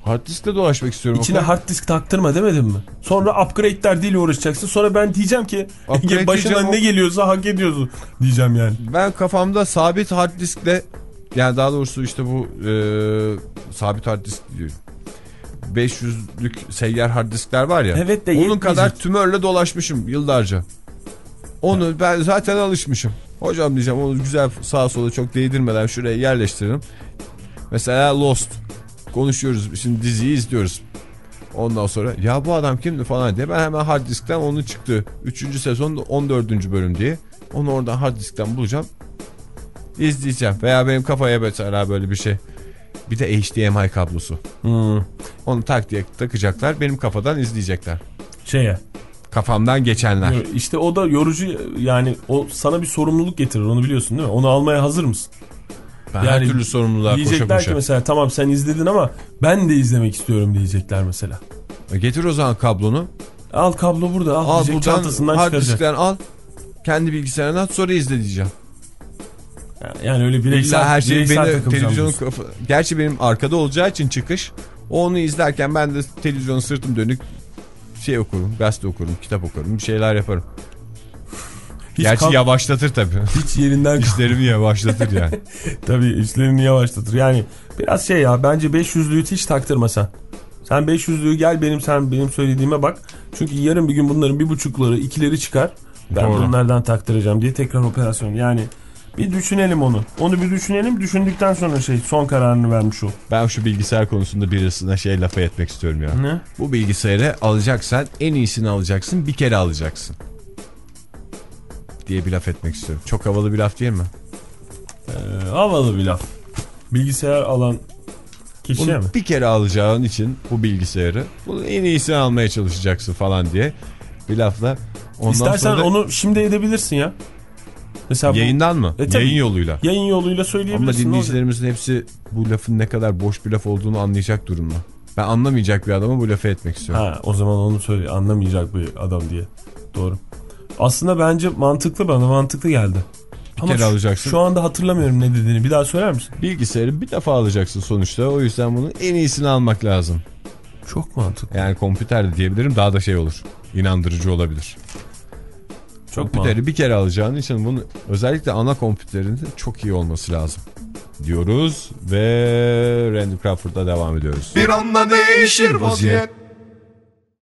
Hard diskle dolaşmak istiyorum. İçine hard disk taktırma demedim mi? Sonra upgrade derdiyle uğraşacaksın. Sonra ben diyeceğim ki Upgrade başına diyeceğim ne o- geliyorsa hak ediyorsun diyeceğim yani. Ben kafamda sabit hard diskle, yani daha doğrusu işte bu e, sabit hard disk diyorum. beş yüzlük seyyar hard diskler var ya. Evet de onun yetmeyecek. kadar tümörle dolaşmışım yıllarca. Onu ben zaten alışmışım. Hocam diyeceğim, onu güzel sağa sola çok değdirmeden şuraya yerleştirelim. Mesela Lost. Konuşuyoruz. Şimdi diziyi izliyoruz. Ondan sonra ya bu adam kimdi falan diye ben hemen hard diskten onun çıktı. üçüncü sezon on dördüncü bölüm diye. Onu oradan hard diskten bulacağım. İzleyeceğim. Veya benim kafaya mesela böyle bir şey. Bir de H D M I kablosu. Hmm. Onu tak diye takacaklar. Benim kafadan izleyecekler. Şeye. Kafamdan geçenler. İşte o da yorucu, yani o sana bir sorumluluk getirir, onu biliyorsun değil mi? Onu almaya hazır mısın? Ben yani her türlü sorumluluğa koşa diyecekler koşa. ki mesela tamam sen izledin ama ben de izlemek istiyorum diyecekler mesela. Getir o zaman kablonu. Al kablo burada, al, Al diyecek, buradan çantasından hard çıkaracak. diskten al. Kendi bilgisayarına at, sonra izle diyeceğim. Yani öyle bireysel, İlla her şey bireysel beni takılacağım televizyonun diyorsun. kafa... Gerçi benim arkada olacağı için çıkış. Onu izlerken ben de televizyonun sırtım dönük şey okurum, gazete okurum, kitap okurum, bir şeyler yaparım. Hiç Gerçi kab- yavaşlatır tabii. Hiç yerinden İşlerimi yavaşlatır yani. Tabii işlerini yavaşlatır. Yani biraz şey ya, bence beş yüzlüğü hiç taktırma sen. Sen beş yüzlüğü gel benim sen benim söylediğime bak. Çünkü yarın bir gün bunların bir buçukları ikileri çıkar. Ben Doğru. bunlardan taktıracağım diye tekrar operasyon. Yani bir düşünelim onu. Onu bir düşünelim. Düşündükten sonra şey son kararını vermiş ol. Ben şu bilgisayar konusunda birisine şey lafa etmek istiyorum ya. Ne? Bu bilgisayarı alacaksan en iyisini alacaksın, bir kere alacaksın diye bir laf etmek istiyorum. Çok havalı bir laf değil mi? Ee, havalı bir laf. Bilgisayar alan kişiye Bunu mi? bir kere alacağın için bu bilgisayarı, bunun en iyisini almaya çalışacaksın falan diye bir lafla. Ondan İstersen sonra da onu şimdi edebilirsin ya. Mesela bu- yayından mı? E, tabii. Yayın yoluyla. Yayın yoluyla Ama söyleyebilirsin. dinleyicilerimizin hepsi bu lafın ne kadar boş bir laf olduğunu anlayacak durumda. Ben anlamayacak bir adama bu lafı etmek istiyorum. Ha, o zaman onu söyle, anlamayacak bir adam diye. Doğru. Aslında bence mantıklı, bana mantıklı geldi. Bir Ama kere şu, alacaksın. şu anda hatırlamıyorum ne dediğini. Bir daha söyler misin? Bilgisayarı bir defa alacaksın sonuçta. O yüzden bunun en iyisini almak lazım. Çok mantıklı. Yani kompüter de diyebilirim, daha da şey olur. İnandırıcı olabilir. Çok Kompüteri mantıklı. bir kere alacağın için bunun özellikle ana kompüterinde çok iyi olması lazım diyoruz ve Randy Crawford'la devam ediyoruz. Bir anda değişir vaziyet.